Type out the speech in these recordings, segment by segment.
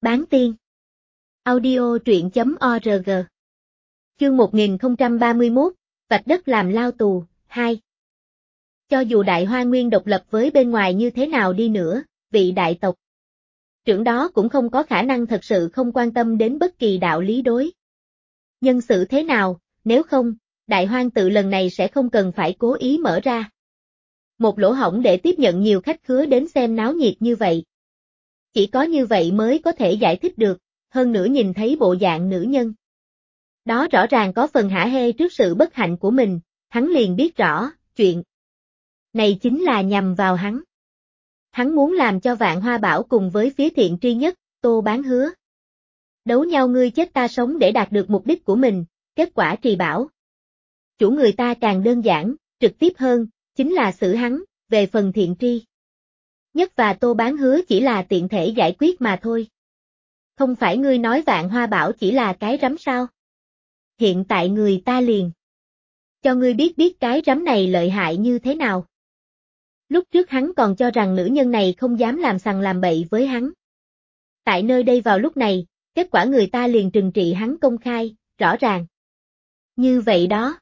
Bán tiên. Audio truyện.org. Chương 1031, vạch đất làm lao tù, 2. Cho dù Đại Hoa Nguyên độc lập với bên ngoài như thế nào đi nữa, vị đại tộc trưởng đó cũng không có khả năng thật sự không quan tâm đến bất kỳ đạo lý đối nhân xử thế nào, nếu không, Đại Hoang tự lần này sẽ không cần phải cố ý mở ra một lỗ hổng để tiếp nhận nhiều khách khứa đến xem náo nhiệt như vậy. Chỉ có như vậy mới có thể giải thích được, hơn nữa nhìn thấy bộ dạng nữ nhân đó rõ ràng có phần hả hê trước sự bất hạnh của mình, hắn liền biết rõ, chuyện này chính là nhằm vào hắn. Hắn muốn làm cho Vạn Hoa Bảo cùng với phía Thiện Tri Nhất, Tô Bán Hứa đấu nhau ngươi chết ta sống để đạt được mục đích của mình, kết quả Trì Bảo chủ người ta càng đơn giản, trực tiếp hơn, chính là xử hắn, về phần Thiện Tri Nhất và Tô Bán Hứa chỉ là tiện thể giải quyết mà thôi. Không phải ngươi nói Vạn Hoa Bảo chỉ là cái rắm sao? Hiện tại người ta liền cho ngươi biết cái rắm này lợi hại như thế nào. Lúc trước hắn còn cho rằng nữ nhân này không dám làm sằng làm bậy với hắn. Tại nơi đây vào lúc này, kết quả người ta liền trừng trị hắn công khai, rõ ràng. Như vậy đó.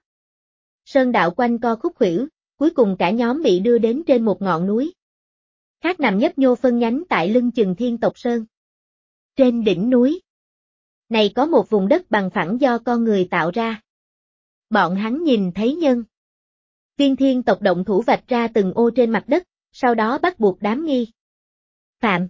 Sơn đạo quanh co khúc khuỷu, cuối cùng cả nhóm bị đưa đến trên một ngọn núi. Khác nằm nhấp nhô phân nhánh tại lưng chừng Thiên Tộc Sơn. Trên đỉnh núi này có một vùng đất bằng phẳng do con người tạo ra. Bọn hắn nhìn thấy nhân viên Thiên tộc động thủ vạch ra từng ô trên mặt đất, sau đó bắt buộc đám nghi phạm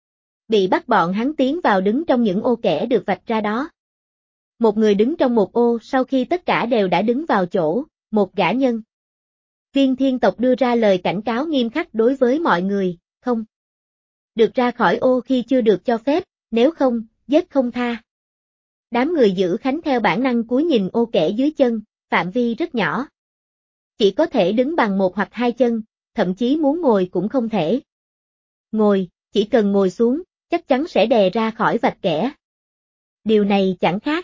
bị bắt bọn hắn tiến vào đứng trong những ô kẻ được vạch ra đó. Một người đứng trong một ô sau khi tất cả đều đã đứng vào chỗ, một gã nhân viên Thiên tộc đưa ra lời cảnh cáo nghiêm khắc đối với mọi người, không được ra khỏi ô khi chưa được cho phép, nếu không, giết không tha. Đám người giữ khánh theo bản năng cúi nhìn ô kẻ dưới chân, phạm vi rất nhỏ. Chỉ có thể đứng bằng một hoặc hai chân, thậm chí muốn ngồi cũng không thể. Ngồi, chỉ cần ngồi xuống, chắc chắn sẽ đè ra khỏi vạch kẻ. Điều này chẳng khác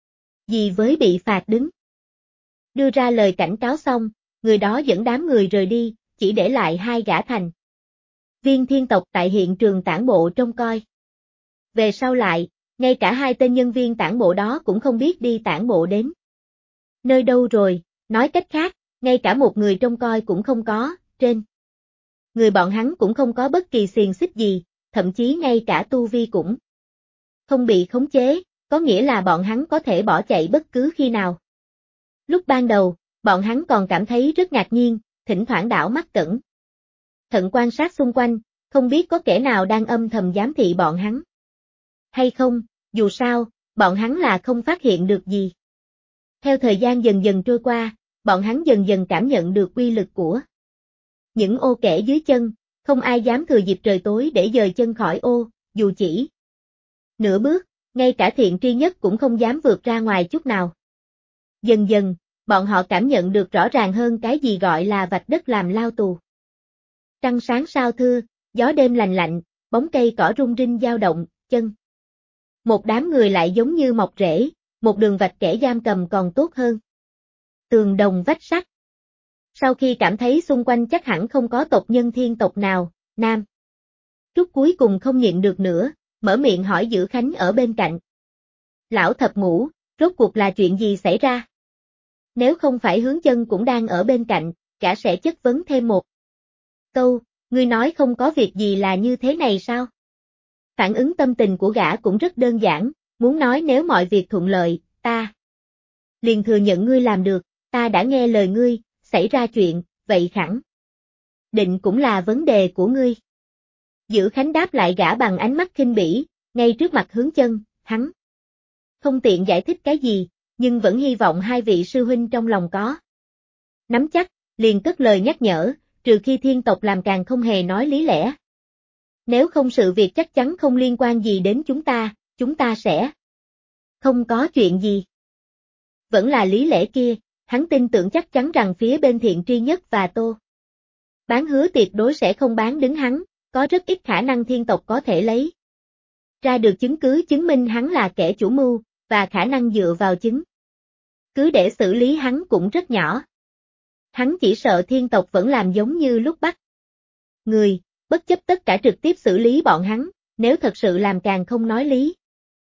gì với bị phạt đứng. Đưa ra lời cảnh cáo xong, người đó dẫn đám người rời đi, chỉ để lại hai gã thành viên Thiên tộc tại hiện trường tản bộ trông coi. Về sau lại, ngay cả hai tên nhân viên tản bộ đó cũng không biết đi tản bộ đến nơi đâu rồi, nói cách khác, ngay cả một người trông coi cũng không có, trên người bọn hắn cũng không có bất kỳ xiềng xích gì, thậm chí ngay cả tu vi cũng không bị khống chế, có nghĩa là bọn hắn có thể bỏ chạy bất cứ khi nào. Lúc ban đầu, bọn hắn còn cảm thấy rất ngạc nhiên, thỉnh thoảng đảo mắt cẩn thận quan sát xung quanh, không biết có kẻ nào đang âm thầm giám thị bọn hắn hay không, dù sao, bọn hắn là không phát hiện được gì. Theo thời gian dần dần trôi qua, bọn hắn dần dần cảm nhận được uy lực của những ô kẻ dưới chân, không ai dám thừa dịp trời tối để dời chân khỏi ô, dù chỉ nửa bước, ngay cả Thiện Tri Nhất cũng không dám vượt ra ngoài chút nào. Dần dần, bọn họ cảm nhận được rõ ràng hơn cái gì gọi là vạch đất làm lao tù. Trăng sáng sao thưa, gió đêm lành lạnh, bóng cây cỏ rung rinh dao động, chân một đám người lại giống như mọc rễ, một đường vạch kẻ giam cầm còn tốt hơn tường đồng vách sắt. Sau khi cảm thấy xung quanh chắc hẳn không có tộc nhân Thiên tộc nào, Nam Trúc cuối cùng không nhịn được nữa, mở miệng hỏi Giữ Khánh ở bên cạnh. Lão Thập Ngũ, rốt cuộc là chuyện gì xảy ra? Nếu không phải Hướng Chân cũng đang ở bên cạnh, gã sẽ chất vấn thêm một câu, ngươi nói không có việc gì là như thế này sao? Phản ứng tâm tình của gã cũng rất đơn giản, muốn nói nếu mọi việc thuận lợi, ta liền thừa nhận ngươi làm được, ta đã nghe lời ngươi, xảy ra chuyện, vậy khẳng định cũng là vấn đề của ngươi. Giữ Khánh đáp lại gã bằng ánh mắt khinh bỉ, ngay trước mặt Hướng Chân, hắn không tiện giải thích cái gì, nhưng vẫn hy vọng hai vị sư huynh trong lòng có nắm chắc, liền cất lời nhắc nhở, trừ khi Thiên tộc làm càng không hề nói lý lẽ. Nếu không sự việc chắc chắn không liên quan gì đến chúng ta sẽ không có chuyện gì. Vẫn là lý lẽ kia, hắn tin tưởng chắc chắn rằng phía bên Thiện Tri Nhất và Tô Bán Hứa tuyệt đối sẽ không bán đứng hắn, có rất ít khả năng Thiên tộc có thể lấy ra được chứng cứ chứng minh hắn là kẻ chủ mưu, và khả năng dựa vào chứng cứ để xử lý hắn cũng rất nhỏ. Hắn chỉ sợ Thiên tộc vẫn làm giống như lúc bắt người, bất chấp tất cả trực tiếp xử lý bọn hắn, nếu thật sự làm càng không nói lý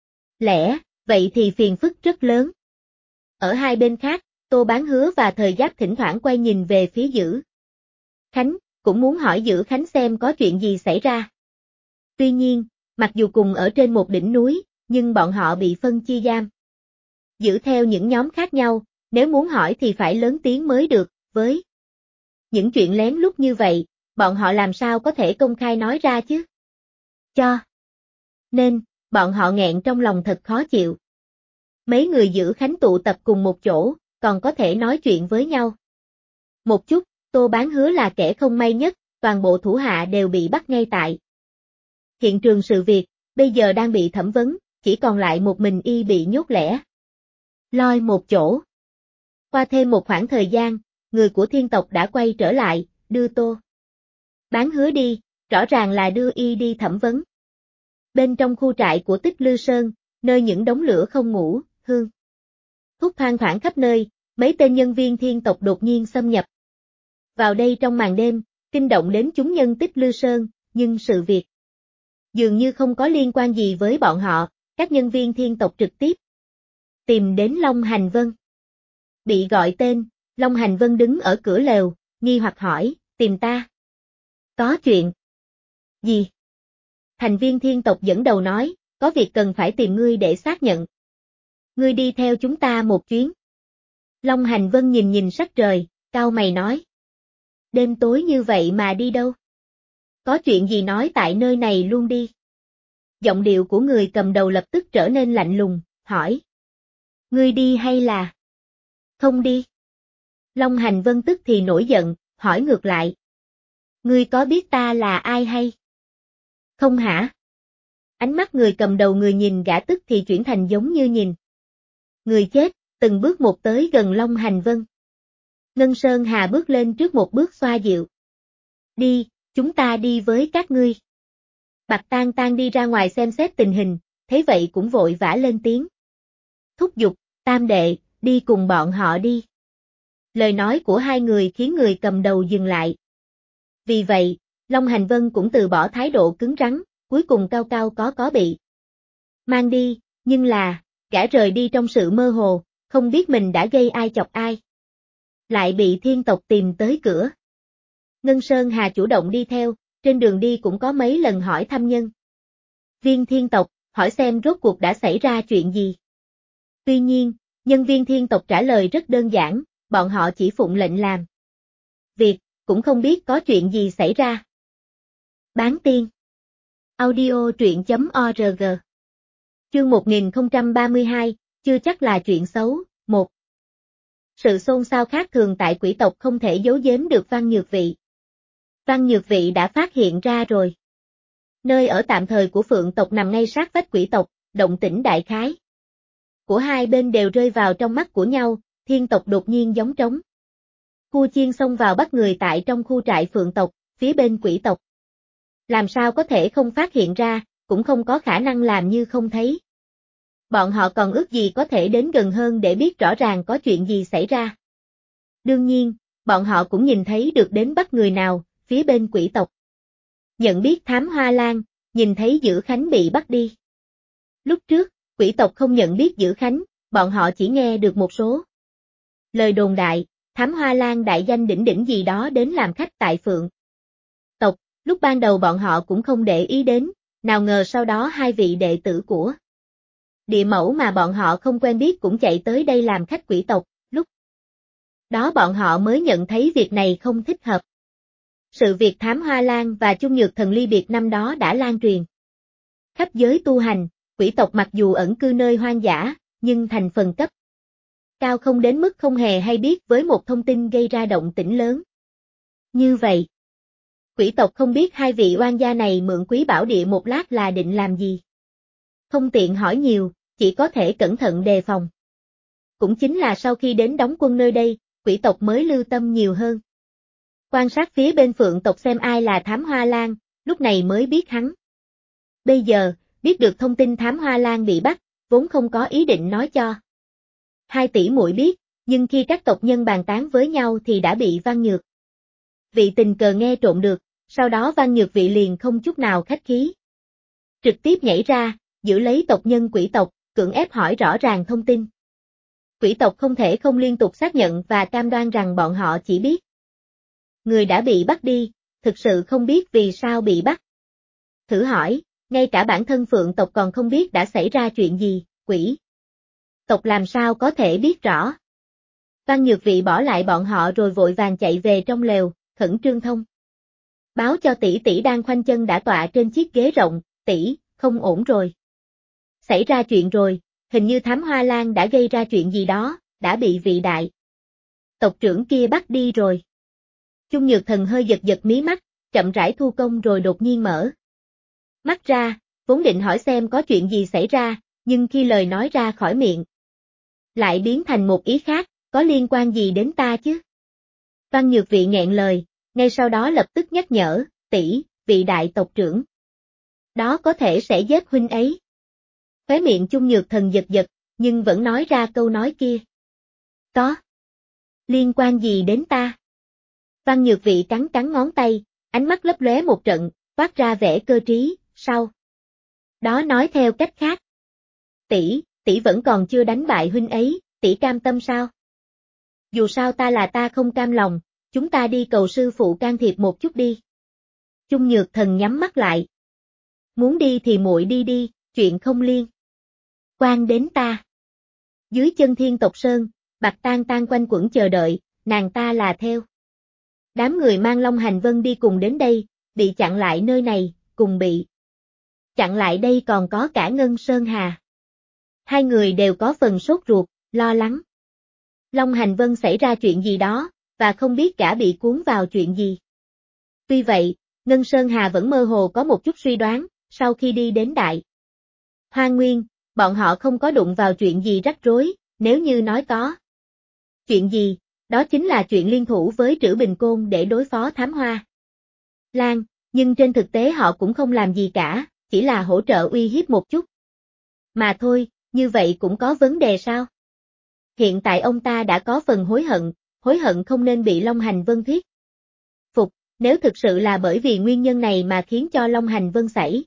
lẽ, vậy thì phiền phức rất lớn. Ở hai bên khác, Tô Bán Hứa và Thời Giáp thỉnh thoảng quay nhìn về phía Dữ Khánh, cũng muốn hỏi Dữ Khánh xem có chuyện gì xảy ra. Tuy nhiên, mặc dù cùng ở trên một đỉnh núi, nhưng bọn họ bị phân chia giam giữ theo những nhóm khác nhau, nếu muốn hỏi thì phải lớn tiếng mới được, với những chuyện lén lút như vậy, bọn họ làm sao có thể công khai nói ra chứ? Cho nên, bọn họ nghẹn trong lòng thật khó chịu. Mấy người Dữ Khánh tụ tập cùng một chỗ, còn có thể nói chuyện với nhau. Một chút, Tô Bán Hứa là kẻ không may nhất, toàn bộ thủ hạ đều bị bắt ngay tại hiện trường sự việc, bây giờ đang bị thẩm vấn, chỉ còn lại một mình y bị nhốt lẻ loi một chỗ. Qua thêm một khoảng thời gian, người của Thiên tộc đã quay trở lại, đưa Tô Bán Hứa đi, rõ ràng là đưa y đi thẩm vấn. Bên trong khu trại của Tích Lư Sơn, nơi những đống lửa không ngủ, hương hút thoang thoảng khắp nơi, mấy tên nhân viên Thiên tộc đột nhiên xâm nhập vào đây trong màn đêm, kinh động đến chúng nhân Tích Lư Sơn, nhưng sự việc dường như không có liên quan gì với bọn họ, các nhân viên Thiên tộc trực tiếp tìm đến Long Hành Vân. Bị gọi tên, Long Hành Vân đứng ở cửa lều, nghi hoặc hỏi, tìm ta? Có chuyện gì? Thành viên Thiên tộc dẫn đầu nói, có việc cần phải tìm ngươi để xác nhận. Ngươi đi theo chúng ta một chuyến. Long Hành Vân nhìn nhìn sắc trời, cau mày nói. Đêm tối như vậy mà đi đâu? Có chuyện gì nói tại nơi này luôn đi. Giọng điệu của người cầm đầu lập tức trở nên lạnh lùng, hỏi. Ngươi đi hay là không đi? Long Hành Vân tức thì nổi giận, hỏi ngược lại. Ngươi có biết ta là ai hay không hả? Ánh mắt người cầm đầu người nhìn gã tức thì chuyển thành giống như nhìn người chết, từng bước một tới gần Long Hành Vân. Ngân Sơn Hà bước lên trước một bước xoa dịu. Đi, chúng ta đi với các ngươi. Bạch Tang Tang đi ra ngoài xem xét tình hình, thấy vậy cũng vội vã lên tiếng. Thúc giục, Tam đệ, đi cùng bọn họ đi. Lời nói của hai người khiến người cầm đầu dừng lại. Vì vậy, Long Hành Vân cũng từ bỏ thái độ cứng rắn, cuối cùng cao cao có bị mang đi, nhưng là, gã rời đi trong sự mơ hồ, không biết mình đã gây ai chọc ai. Lại bị Thiên tộc tìm tới cửa. Ngân Sơn Hà chủ động đi theo, trên đường đi cũng có mấy lần hỏi thăm nhân viên Thiên tộc, hỏi xem rốt cuộc đã xảy ra chuyện gì. Tuy nhiên, nhân viên Thiên tộc trả lời rất đơn giản, bọn họ chỉ phụng lệnh làm việc, cũng không biết có chuyện gì xảy ra. Bán tiên audio truyện.org Chương 1032, chưa chắc là chuyện xấu, 1. Sự xôn xao khác thường tại quỷ tộc không thể giấu giếm được Văn Nhược Vị. Văn Nhược Vị đã phát hiện ra rồi. Nơi ở tạm thời của Phượng tộc nằm ngay sát vách quỷ tộc, động tĩnh đại khái của hai bên đều rơi vào trong mắt của nhau, Thiên tộc đột nhiên gióng trống. Cua Chiên xông vào bắt người tại trong khu trại Phượng tộc, phía bên quỷ tộc. Làm sao có thể không phát hiện ra, cũng không có khả năng làm như không thấy. Bọn họ còn ước gì có thể đến gần hơn để biết rõ ràng có chuyện gì xảy ra. Đương nhiên, bọn họ cũng nhìn thấy được đến bắt người nào, phía bên quỷ tộc. Nhận biết Thám Hoa Lan, nhìn thấy Dữ Khánh bị bắt đi. Lúc trước, quỷ tộc không nhận biết Dữ Khánh, bọn họ chỉ nghe được một số lời đồn đại, Thám Hoa Lan đại danh đỉnh đỉnh gì đó đến làm khách tại Phượng tộc, lúc ban đầu bọn họ cũng không để ý đến, nào ngờ sau đó hai vị đệ tử của địa mẫu mà bọn họ không quen biết cũng chạy tới đây làm khách quỷ tộc, lúc đó bọn họ mới nhận thấy việc này không thích hợp. Sự việc Thám Hoa Lan và Chung Nhược Thần ly biệt năm đó đã lan truyền khắp giới tu hành, quỷ tộc mặc dù ẩn cư nơi hoang dã, nhưng thành phần cấp cao không đến mức không hề hay biết với một thông tin gây ra động tĩnh lớn. Như vậy, quỷ tộc không biết hai vị oan gia này mượn Quý Bảo Địa một lát là định làm gì. Không tiện hỏi nhiều, chỉ có thể cẩn thận đề phòng. Cũng chính là sau khi đến đóng quân nơi đây, quỷ tộc mới lưu tâm nhiều hơn. Quan sát phía bên Phượng tộc xem ai là Thám Hoa Lan, lúc này mới biết hắn. Bây giờ, biết được thông tin Thám Hoa Lan bị bắt, vốn không có ý định nói cho hai tỷ muội biết, nhưng khi các tộc nhân bàn tán với nhau thì đã bị Văn Nhược Vị tình cờ nghe trộm được, sau đó Văn Nhược Vị liền không chút nào khách khí trực tiếp nhảy ra, giữ lấy tộc nhân quỷ tộc, cưỡng ép hỏi rõ ràng thông tin. Quỷ tộc không thể không liên tục xác nhận và cam đoan rằng bọn họ chỉ biết người đã bị bắt đi, thực sự không biết vì sao bị bắt. Thử hỏi, ngay cả bản thân Phượng tộc còn không biết đã xảy ra chuyện gì, quỷ tộc làm sao có thể biết rõ. Văn Nhược Vị bỏ lại bọn họ rồi vội vàng chạy về trong lều, khẩn trương thông báo cho tỷ tỷ đang khoanh chân đã tọa trên chiếc ghế rộng, tỷ, không ổn rồi. Xảy ra chuyện rồi, hình như Thám Hoa Lan đã gây ra chuyện gì đó, đã bị vị đại tộc trưởng kia bắt đi rồi. Chung Nhược Thần hơi giật giật mí mắt, chậm rãi thu công rồi đột nhiên mở mắt ra, vốn định hỏi xem có chuyện gì xảy ra, nhưng khi lời nói ra khỏi miệng lại biến thành một ý khác, có liên quan gì đến ta chứ? Văn Nhược Vị nghẹn lời, ngay sau đó lập tức nhắc nhở, tỷ, vị đại tộc trưởng đó có thể sẽ giết huynh ấy. Khóe miệng Chung Nhược Thần giật giật, nhưng vẫn nói ra câu nói kia. Có liên quan gì đến ta? Văn Nhược Vị cắn cắn ngón tay, ánh mắt lấp lóe một trận, toát ra vẻ cơ trí, sau đó nói theo cách khác. Tỷ vẫn còn chưa đánh bại huynh ấy, tỷ cam tâm sao? Dù sao ta là ta không cam lòng, chúng ta đi cầu sư phụ can thiệp một chút đi. Chung Nhược Thần nhắm mắt lại. Muốn đi thì muội đi đi, chuyện không liên quan đến ta. Dưới chân Thiên Tộc Sơn, Bạch Tang Tang quanh quẩn chờ đợi, nàng ta là theo đám người mang Long Hành Vân đi cùng đến đây, bị chặn lại nơi này, cùng bị chặn lại đây còn có cả Ngân Sơn Hà. Hai người đều có phần sốt ruột, lo lắng. Long Hành Vân xảy ra chuyện gì đó, và không biết cả bị cuốn vào chuyện gì. Tuy vậy, Ngân Sơn Hà vẫn mơ hồ có một chút suy đoán, sau khi đi đến Đại Hoa Nguyên, bọn họ không có đụng vào chuyện gì rắc rối, nếu như nói có chuyện gì, đó chính là chuyện liên thủ với Trữ Bình Côn để đối phó Thám Hoa Lan, nhưng trên thực tế họ cũng không làm gì cả, chỉ là hỗ trợ uy hiếp một chút. Mà thôi, như vậy cũng có vấn đề sao? Hiện tại ông ta đã có phần hối hận không nên bị Long Hành Vân thuyết phục, nếu thực sự là bởi vì nguyên nhân này mà khiến cho Long Hành Vân xảy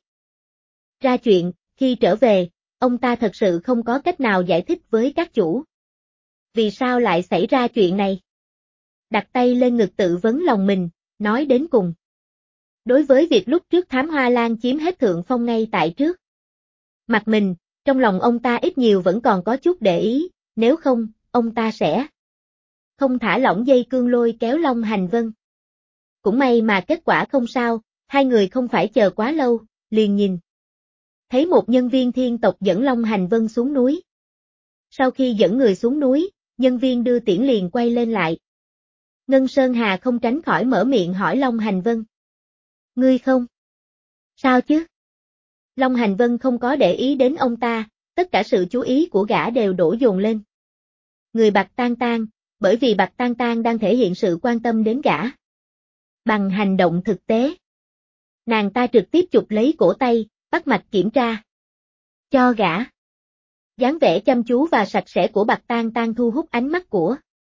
ra chuyện, khi trở về, ông ta thật sự không có cách nào giải thích với các chủ. Vì sao lại xảy ra chuyện này? Đặt tay lên ngực tự vấn lòng mình, nói đến cùng. Đối với việc lúc trước Thám Hoa Lan chiếm hết thượng phong ngay tại trước mặt mình, trong lòng ông ta ít nhiều vẫn còn có chút để ý, nếu không, ông ta sẽ không thả lỏng dây cương lôi kéo Long Hành Vân. Cũng may mà kết quả không sao, hai người không phải chờ quá lâu, liền nhìn thấy một nhân viên Thiên tộc dẫn Long Hành Vân xuống núi. Sau khi dẫn người xuống núi, nhân viên đưa tiễn liền quay lên lại. Ngân Sơn Hà không tránh khỏi mở miệng hỏi Long Hành Vân. Ngươi không? Sao chứ? Long Hành Vân không có để ý đến ông ta, tất cả sự chú ý của gã đều đổ dồn lên người Bạch Tang Tang, bởi vì Bạch Tang Tang đang thể hiện sự quan tâm đến gã bằng hành động thực tế. Nàng ta trực tiếp chụp lấy cổ tay, bắt mạch kiểm tra cho gã. Dáng vẻ chăm chú và sạch sẽ của Bạch Tang Tang thu hút ánh mắt của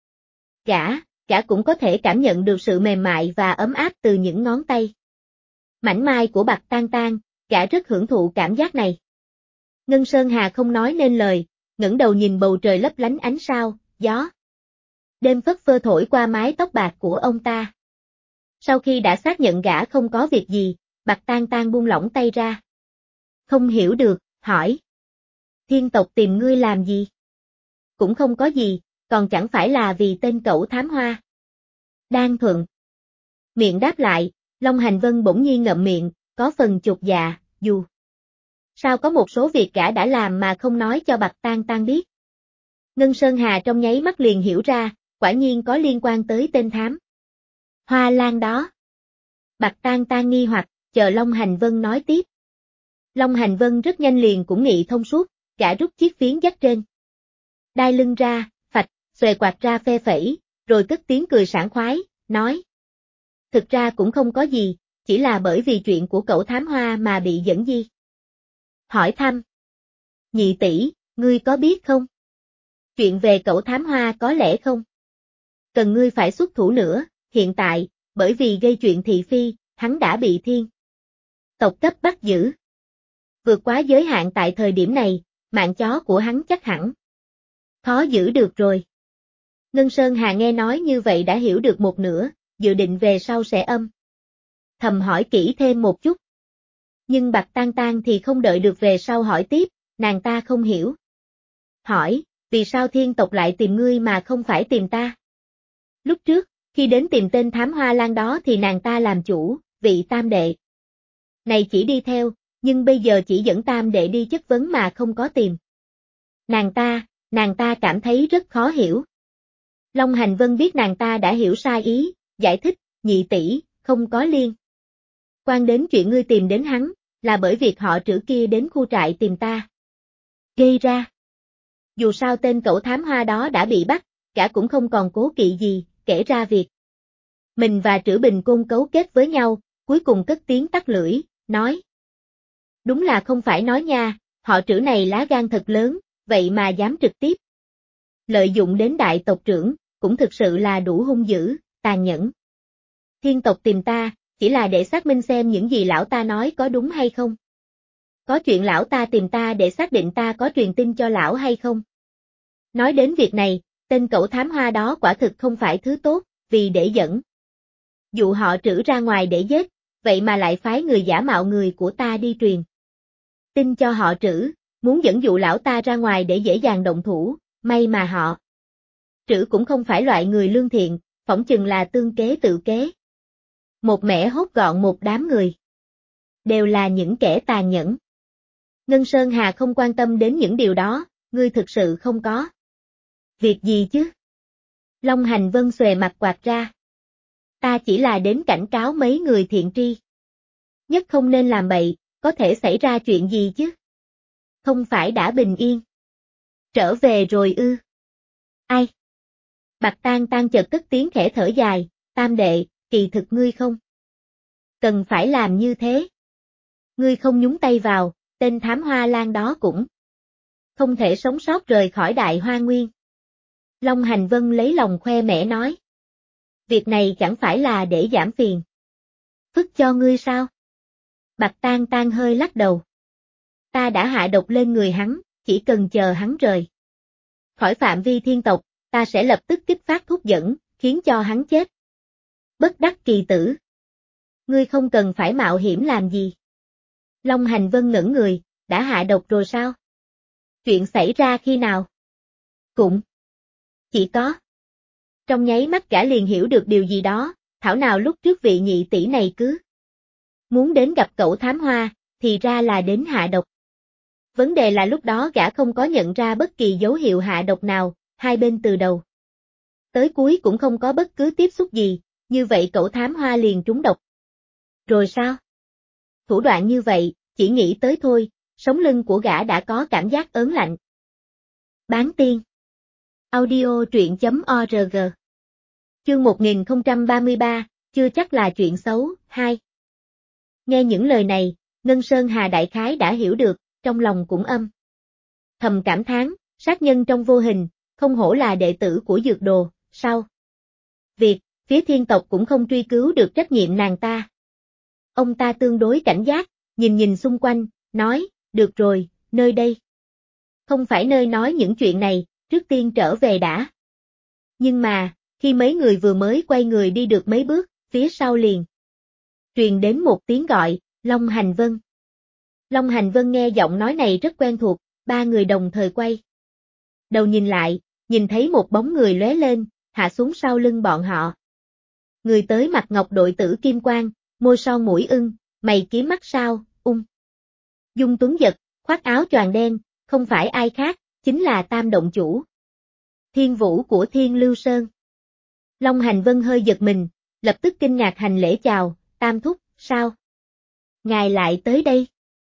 gã cũng có thể cảm nhận được sự mềm mại và ấm áp từ những ngón tay mảnh mai của Bạch Tang Tang, gã rất hưởng thụ cảm giác này. Ngân Sơn Hà không nói nên lời, ngẩng đầu nhìn bầu trời lấp lánh ánh sao, gió đêm phất phơ thổi qua mái tóc bạc của ông ta. Sau khi đã xác nhận gã không có việc gì, Bạch Tang Tang buông lỏng tay ra. Không hiểu được, hỏi. Thiên tộc tìm ngươi làm gì? Cũng không có gì, còn chẳng phải là vì tên cẩu Thám Hoa Đan Thuận. Miệng đáp lại, Long Hành Vân bỗng nhiên ngậm miệng, có phần chột dạ, dù sao có một số việc gã đã làm mà không nói cho Bạch Tang Tang biết. Ngân Sơn Hà trong nháy mắt liền hiểu ra, quả nhiên có liên quan tới tên Thám Hoa Lan đó. Bạch Tang Tang nghi hoặc, chờ Long Hành Vân nói tiếp. Long Hành Vân rất nhanh liền cũng nghĩ thông suốt, gã rút chiếc phiến dắt trên đai lưng ra, phạch, xuề quạt ra phe phẩy, rồi cất tiếng cười sảng khoái, nói. Thực ra cũng không có gì, chỉ là bởi vì chuyện của cậu Thám Hoa mà bị dẫn di. Hỏi thăm. Nhị tỷ, ngươi có biết không? Chuyện về cậu Thám Hoa có lẽ không? Cần ngươi phải xuất thủ nữa, hiện tại, bởi vì gây chuyện thị phi, hắn đã bị Thiên tộc cấp bắt giữ. Vượt quá giới hạn tại thời điểm này, mạng chó của hắn chắc hẳn khó giữ được rồi. Ngân Sơn Hà nghe nói như vậy đã hiểu được một nửa, dự định về sau sẽ thầm hỏi kỹ thêm một chút. Nhưng Bạch Tang Tang thì không đợi được về sau hỏi tiếp, nàng ta không hiểu. Hỏi, vì sao thiên tộc lại tìm ngươi mà không phải tìm ta? Lúc trước, khi đến tìm tên thám hoa lan đó thì nàng ta làm chủ, vị tam đệ này chỉ đi theo, nhưng bây giờ chỉ dẫn tam đệ đi chất vấn mà không có tìm. Nàng ta cảm thấy rất khó hiểu. Long Hành Vân biết nàng ta đã hiểu sai ý, giải thích, nhị tỷ, không có liên quan đến chuyện ngươi tìm đến hắn, là bởi việc họ Trử kia đến khu trại tìm ta gây ra. Dù sao tên cẩu thám hoa đó đã bị bắt, cả cũng không còn cố kỵ gì, kể ra việc mình và Trử Bình Côn cấu kết với nhau, cuối cùng cất tiếng tắt lưỡi, nói. Đúng là không phải nói nha, họ Trử này lá gan thật lớn, vậy mà dám trực tiếp lợi dụng đến đại tộc trưởng, cũng thực sự là đủ hung dữ, tàn nhẫn. Thiên tộc tìm ta, chỉ là để xác minh xem những gì lão ta nói có đúng hay không. Có chuyện lão ta tìm ta để xác định ta có truyền tin cho lão hay không. Nói đến việc này, tên cẩu thám hoa đó quả thực không phải thứ tốt, vì để dẫn dụ họ Trử ra ngoài để giết, vậy mà lại phái người giả mạo người của ta đi truyền tin cho họ Trử, muốn dẫn dụ lão ta ra ngoài để dễ dàng động thủ, may mà họ Trử cũng không phải loại người lương thiện, phỏng chừng là tương kế tự kế. Một mẻ hốt gọn một đám người. Đều là những kẻ tàn nhẫn. Ngân Sơn Hà không quan tâm đến những điều đó, ngươi thực sự không có việc gì chứ? Long Hành Vân xòe mặt quạt ra. Ta chỉ là đến cảnh cáo mấy người thiện tri. Nhất không nên làm bậy, có thể xảy ra chuyện gì chứ? Không phải đã bình yên. Trở về rồi ư? Ai? Bạch Tang Tang chợt cất tiếng khẽ thở dài, tam đệ, kỳ thực ngươi không cần phải làm như thế. Ngươi không nhúng tay vào, tên thám hoa lan đó cũng không thể sống sót rời khỏi đại hoa nguyên. Long Hành Vân lấy lòng khoe mẽ nói. Việc này chẳng phải là để giảm phiền phức cho ngươi sao? Bạch Tang Tang hơi lắc đầu. Ta đã hạ độc lên người hắn, chỉ cần chờ hắn rời khỏi phạm vi thiên tộc, ta sẽ lập tức kích phát thuốc dẫn, khiến cho hắn chết. Bất đắc kỳ tử. Ngươi không cần phải mạo hiểm làm gì. Long Hành Vân ngẩn người, đã hạ độc rồi sao? Chuyện xảy ra khi nào? Cũng chỉ có. Trong nháy mắt gã liền hiểu được điều gì đó, thảo nào lúc trước vị nhị tỷ này cứ muốn đến gặp cậu thám hoa, thì ra là đến hạ độc. Vấn đề là lúc đó gã không có nhận ra bất kỳ dấu hiệu hạ độc nào, hai bên từ đầu tới cuối cũng không có bất cứ tiếp xúc gì, như vậy cậu thám hoa liền trúng độc. Rồi sao? Thủ đoạn như vậy, chỉ nghĩ tới thôi, sống lưng của gã đã có cảm giác ớn lạnh. Bán tiên. Audio truyện.org. Chương 1033, chưa chắc là chuyện xấu, 2. Nghe những lời này, Ngân Sơn Hà đại khái đã hiểu được, trong lòng cũng thầm cảm thán, sát nhân trong vô hình, không hổ là đệ tử của dược đồ, sao? Việc, phía thiên tộc cũng không truy cứu được trách nhiệm nàng ta. Ông ta tương đối cảnh giác, nhìn xung quanh, nói, được rồi, nơi đây không phải nơi nói những chuyện này, trước tiên trở về đã. Nhưng mà, khi mấy người vừa mới quay người đi được mấy bước, phía sau liền truyền đến một tiếng gọi, Long Hành Vân. Long Hành Vân nghe giọng nói này rất quen thuộc, ba người đồng thời quay đầu nhìn lại, nhìn thấy một bóng người lóe lên, hạ xuống sau lưng bọn họ. Người tới mặt ngọc đội tử kim quang, môi son mũi ưng, mày kiếm mắt sao, dung tuấn giật, khoác áo choàng đen, không phải ai khác, chính là Tam động chủ Thiên Vũ của Thiên Lưu Sơn. Long Hành Vân hơi giật mình, lập tức kinh ngạc hành lễ chào, Tam thúc, sao? Ngài lại tới đây.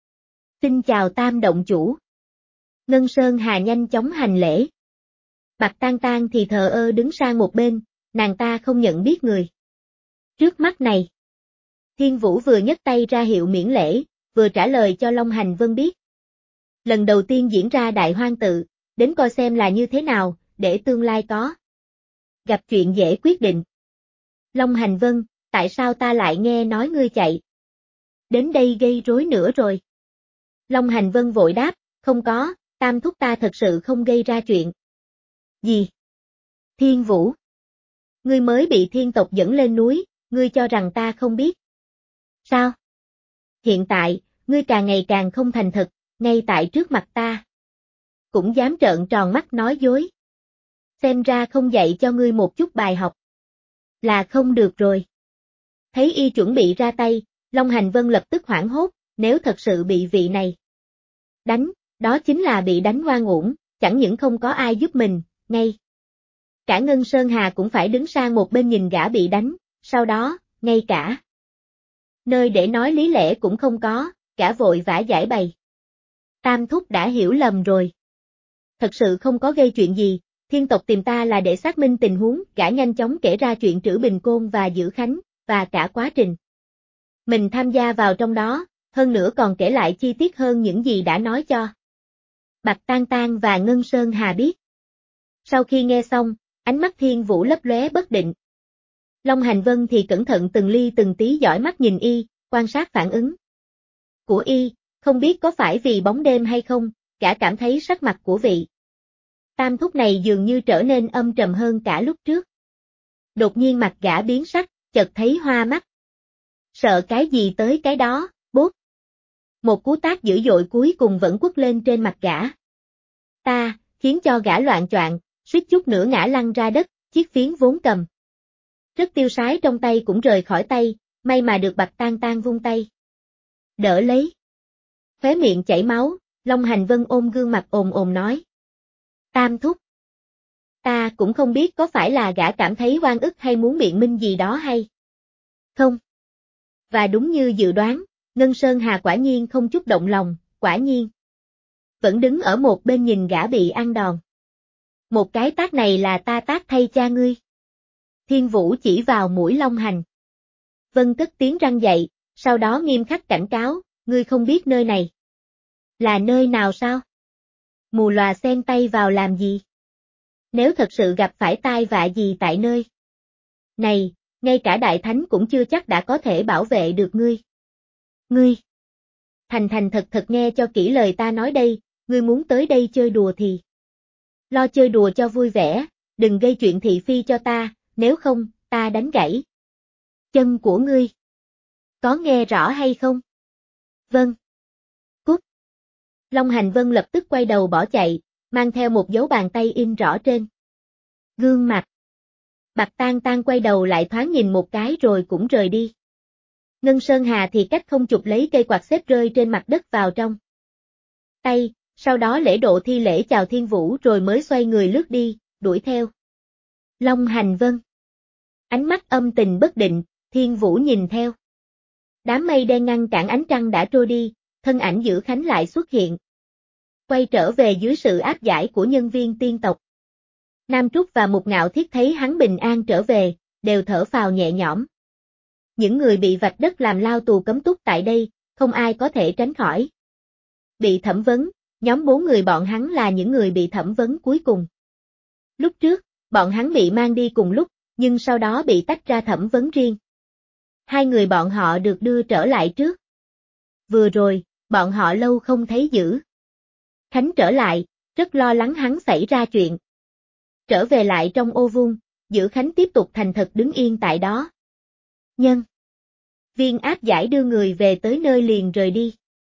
Xin chào Tam động chủ. Ngân Sơn Hà nhanh chóng hành lễ. Bạch Tang Tang thì thờ ơ đứng sang một bên, nàng ta không nhận biết người trước mắt này. Thiên Vũ vừa nhấc tay ra hiệu miễn lễ, vừa trả lời cho Long Hành Vân biết. Lần đầu tiên diễn ra đại hoang tự, đến coi xem là như thế nào, để tương lai có gặp chuyện dễ quyết định. Long Hành Vân, tại sao ta lại nghe nói ngươi chạy đến đây gây rối nữa rồi? Long Hành Vân vội đáp, không có, Tam thúc ta thật sự không gây ra chuyện. Gì? Thiên Vũ. Ngươi mới bị thiên tộc dẫn lên núi, ngươi cho rằng ta không biết. Sao? Hiện tại, ngươi càng ngày càng không thành thật, ngay tại trước mặt ta. Cũng dám trợn tròn mắt nói dối. Xem ra không dạy cho ngươi một chút bài học. Là không được rồi. Thấy y chuẩn bị ra tay, Long Hành Vân lập tức hoảng hốt, nếu thật sự bị vị này đánh, đó chính là bị đánh oan uổng, chẳng những không có ai giúp mình, ngay cả Ngân Sơn Hà cũng phải đứng sang một bên nhìn gã bị đánh, sau đó, ngay cả nơi để nói lý lẽ cũng không có, gã vội vã giải bày. Tam thúc đã hiểu lầm rồi. Thật sự không có gây chuyện gì, thiên tộc tìm ta là để xác minh tình huống, gã nhanh chóng kể ra chuyện Trữ Bình Côn và Giữ Khánh, và cả quá trình mình tham gia vào trong đó, hơn nữa còn kể lại chi tiết hơn những gì đã nói cho Bạch Tang Tang và Ngân Sơn Hà biết. Sau khi nghe xong, ánh mắt Thiên Vũ lấp lóe bất định. Long Hành Vân thì cẩn thận từng ly từng tí dõi mắt nhìn y, quan sát phản ứng của y, không biết có phải vì bóng đêm hay không, gã cảm thấy sắc mặt của vị Tam thúc này dường như trở nên âm trầm hơn cả lúc trước. Đột nhiên mặt gã biến sắc, chợt thấy hoa mắt. Sợ cái gì tới cái đó, bốp. Một cú tát dữ dội cuối cùng vẫn quất lên trên mặt gã. Ta, khiến cho gã loạng choạng, suýt chút nữa ngã lăn ra đất, chiếc phiến vốn cầm rất tiêu sái trong tay cũng rời khỏi tay, may mà được Bạch Tang Tang vung tay đỡ lấy. Khóe miệng chảy máu, Long Hành Vân ôm gương mặt ồm ồm nói. Tam thúc. Ta cũng không biết có phải là gã cảm thấy oan ức hay muốn biện minh gì đó hay không. Và đúng như dự đoán, Ngân Sơn Hà quả nhiên không chút động lòng, quả nhiên vẫn đứng ở một bên nhìn gã bị ăn đòn. Một cái tát này là ta tát thay cha ngươi. Thiên Vũ chỉ vào mũi Long Hành Vân cất tiếng răng dậy, sau đó nghiêm khắc cảnh cáo, ngươi không biết nơi này là nơi nào sao? Mù lòa xen tay vào làm gì? Nếu thật sự gặp phải tai vạ gì tại nơi này, ngay cả Đại Thánh cũng chưa chắc đã có thể bảo vệ được ngươi. Ngươi, thành thành thật thật nghe cho kỹ lời ta nói đây, ngươi muốn tới đây chơi đùa thì lo chơi đùa cho vui vẻ, đừng gây chuyện thị phi cho ta, nếu không, ta đánh gãy chân của ngươi. Có nghe rõ hay không? Vâng. Cút. Long Hành Vân lập tức quay đầu bỏ chạy, mang theo một dấu bàn tay in rõ trên gương mặt. Bạch Tang Tang quay đầu lại thoáng nhìn một cái rồi cũng rời đi. Ngân Sơn Hà thì cách không chụp lấy cây quạt xếp rơi trên mặt đất vào trong tay, sau đó lễ độ thi lễ chào Thiên Vũ rồi mới xoay người lướt đi, đuổi theo Long Hành Vân. Ánh mắt âm tình bất định, Thiên Vũ nhìn theo. Đám mây đen ngăn cản ánh trăng đã trôi đi, thân ảnh Giữ Khánh lại xuất hiện. Quay trở về dưới sự áp giải của nhân viên tiên tộc. Nam Trúc và Mục Ngạo Thiết thấy hắn bình an trở về, đều thở phào nhẹ nhõm. Những người bị vạch đất làm lao tù cấm túc tại đây, không ai có thể tránh khỏi bị thẩm vấn, nhóm 4 người bọn hắn là những người bị thẩm vấn cuối cùng. Lúc trước, bọn hắn bị mang đi cùng lúc, nhưng sau đó bị tách ra thẩm vấn riêng. 2 người bọn họ được đưa trở lại trước. Vừa rồi, bọn họ lâu không thấy Giữ Khánh trở lại, rất lo lắng hắn xảy ra chuyện. Trở về lại trong ô vuông, Giữ Khánh tiếp tục thành thật đứng yên tại đó. Nhân viên áp giải đưa người về tới nơi liền rời đi.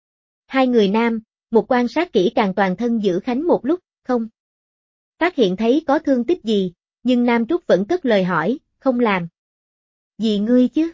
2 người nam, một quan sát kỹ càng toàn thân Giữ Khánh một lúc, không phát hiện thấy có thương tích gì, nhưng Nam Trúc vẫn cất lời hỏi, không làm gì ngươi chứ?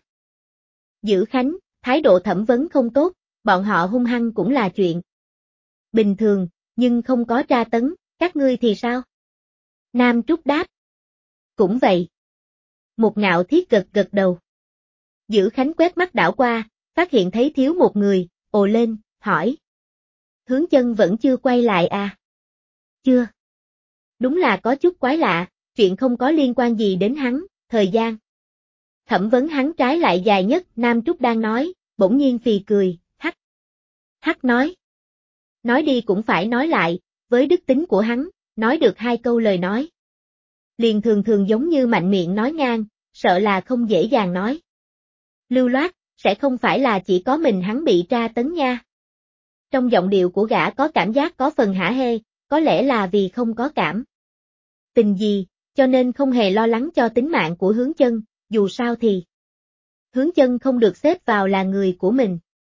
Giữ Khánh, thái độ thẩm vấn không tốt, bọn họ hung hăng cũng là chuyện bình thường, nhưng không có tra tấn, các ngươi thì sao? Nam Trúc đáp. Cũng vậy. Một Ngạo Thiết gật gật đầu. Giữ Khánh quét mắt đảo qua, phát hiện thấy thiếu một người, ồ lên, hỏi. Hướng Chân vẫn chưa quay lại à? Chưa. Đúng là có chút quái lạ, chuyện không có liên quan gì đến hắn, thời gian thẩm vấn hắn trái lại dài nhất, Nam Trúc đang nói, bỗng nhiên phì cười, hắc. Hắc nói. Nói đi cũng phải nói lại, với đức tính của hắn, nói được 2 câu lời nói. Liền thường thường giống như mạnh miệng nói ngang, sợ là không dễ dàng nói. Lưu loát, sẽ không phải là chỉ có mình hắn bị tra tấn nha. Trong giọng điệu của gã có cảm giác có phần hả hê, có lẽ là vì không có cảm tình gì, cho nên không hề lo lắng cho tính mạng của Hướng Chân, dù sao thì Hướng Chân không được xếp vào là người của mình.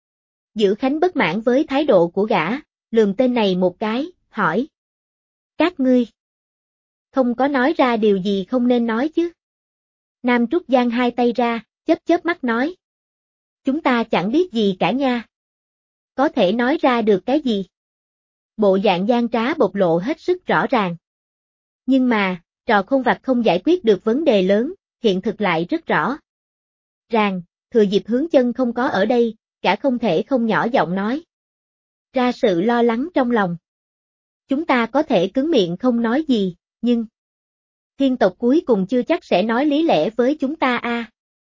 Dữ Khánh bất mãn với thái độ của gã, lườm tên này một cái, hỏi. Các ngươi không có nói ra điều gì không nên nói chứ? Nam Trúc giang hai tay ra, chớp mắt nói. Chúng ta chẳng biết gì cả nha. Có thể nói ra được cái gì? Bộ dạng gian trá bộc lộ hết sức rõ ràng. Nhưng mà, trò khôn vặt không giải quyết được vấn đề lớn, hiện thực lại rất rõ ràng, thừa dịp Hướng Chân không có ở đây, cả không thể không nhỏ giọng nói ra sự lo lắng trong lòng. Chúng ta có thể cứng miệng không nói gì, nhưng thiên tộc cuối cùng chưa chắc sẽ nói lý lẽ với chúng ta a.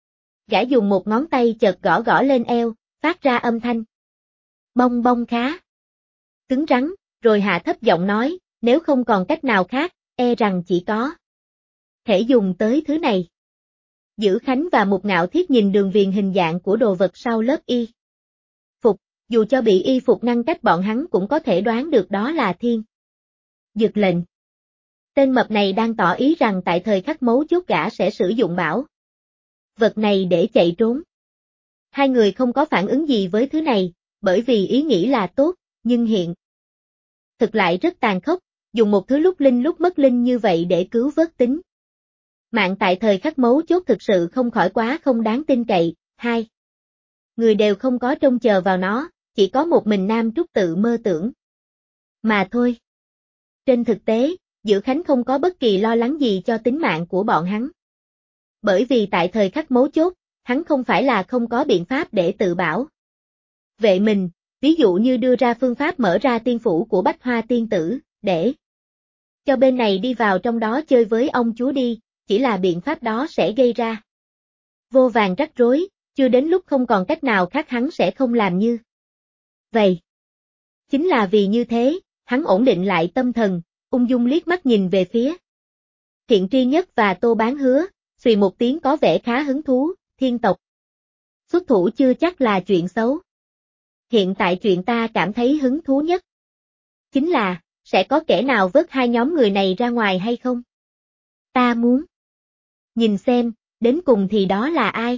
Gã dùng một ngón tay chợt gõ gõ lên eo, phát ra âm thanh bong bong khá cứng rắn, rồi hạ thấp giọng nói, nếu không còn cách nào khác, e rằng chỉ có thể dùng tới thứ này. Dữ Khánh và Mục Ngạo Thiết nhìn đường viền hình dạng của đồ vật sau lớp y phục, dù cho bị y phục ngăn cách bọn hắn cũng có thể đoán được đó là thiên dược lệnh. Tên mập này đang tỏ ý rằng tại thời khắc mấu chốt gã sẽ sử dụng bảo vật này để chạy trốn. Hai người không có phản ứng gì với thứ này, bởi vì ý nghĩ là tốt, nhưng hiện thực lại rất tàn khốc, dùng một thứ lúc linh lúc mất linh như vậy để cứu vớt tính mạng tại thời khắc mấu chốt thực sự không khỏi quá không đáng tin cậy. Hai người đều không có trông chờ vào nó, chỉ có một mình Nam Trúc tự mơ tưởng mà thôi. Trên thực tế, Dữ Khánh không có bất kỳ lo lắng gì cho tính mạng của bọn hắn. Bởi vì tại thời khắc mấu chốt, hắn không phải là không có biện pháp để tự bảo vệ mình, ví dụ như đưa ra phương pháp mở ra tiên phủ của Bách Hoa tiên tử, để cho bên này đi vào trong đó chơi với ông chúa đi, chỉ là biện pháp đó sẽ gây ra vô vàn rắc rối, chưa đến lúc không còn cách nào khác hắn sẽ không làm như vậy. Chính là vì như thế, hắn ổn định lại tâm thần, ung dung liếc mắt nhìn về phía Thiện Tri Nhất và Tô Bán Hứa, xùy một tiếng có vẻ khá hứng thú, thiên tộc xuất thủ chưa chắc là chuyện xấu. Hiện tại chuyện ta cảm thấy hứng thú nhất chính là, sẽ có kẻ nào vớt hai nhóm người này ra ngoài hay không? Ta muốn nhìn xem, đến cùng thì đó là ai?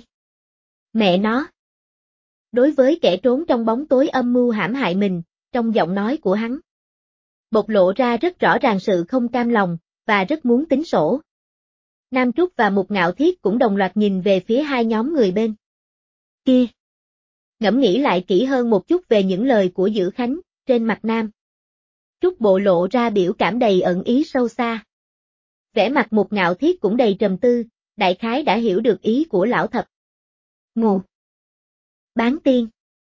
Mẹ nó! Đối với kẻ trốn trong bóng tối âm mưu hãm hại mình, trong giọng nói của hắn bộc lộ ra rất rõ ràng sự không cam lòng, và rất muốn tính sổ. Nam Trúc và Mục Ngạo Thiết cũng đồng loạt nhìn về phía hai nhóm người bên kia. Ngẫm nghĩ lại kỹ hơn một chút về những lời của Dữ Khánh, trên mặt Nam Trúc bộ lộ ra biểu cảm đầy ẩn ý sâu xa. Vẻ mặt Mục Ngạo Thiết cũng đầy trầm tư, đại khái đã hiểu được ý của lão thập ngù. Bán tiên.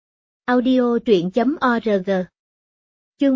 Audio truyện.org. Chương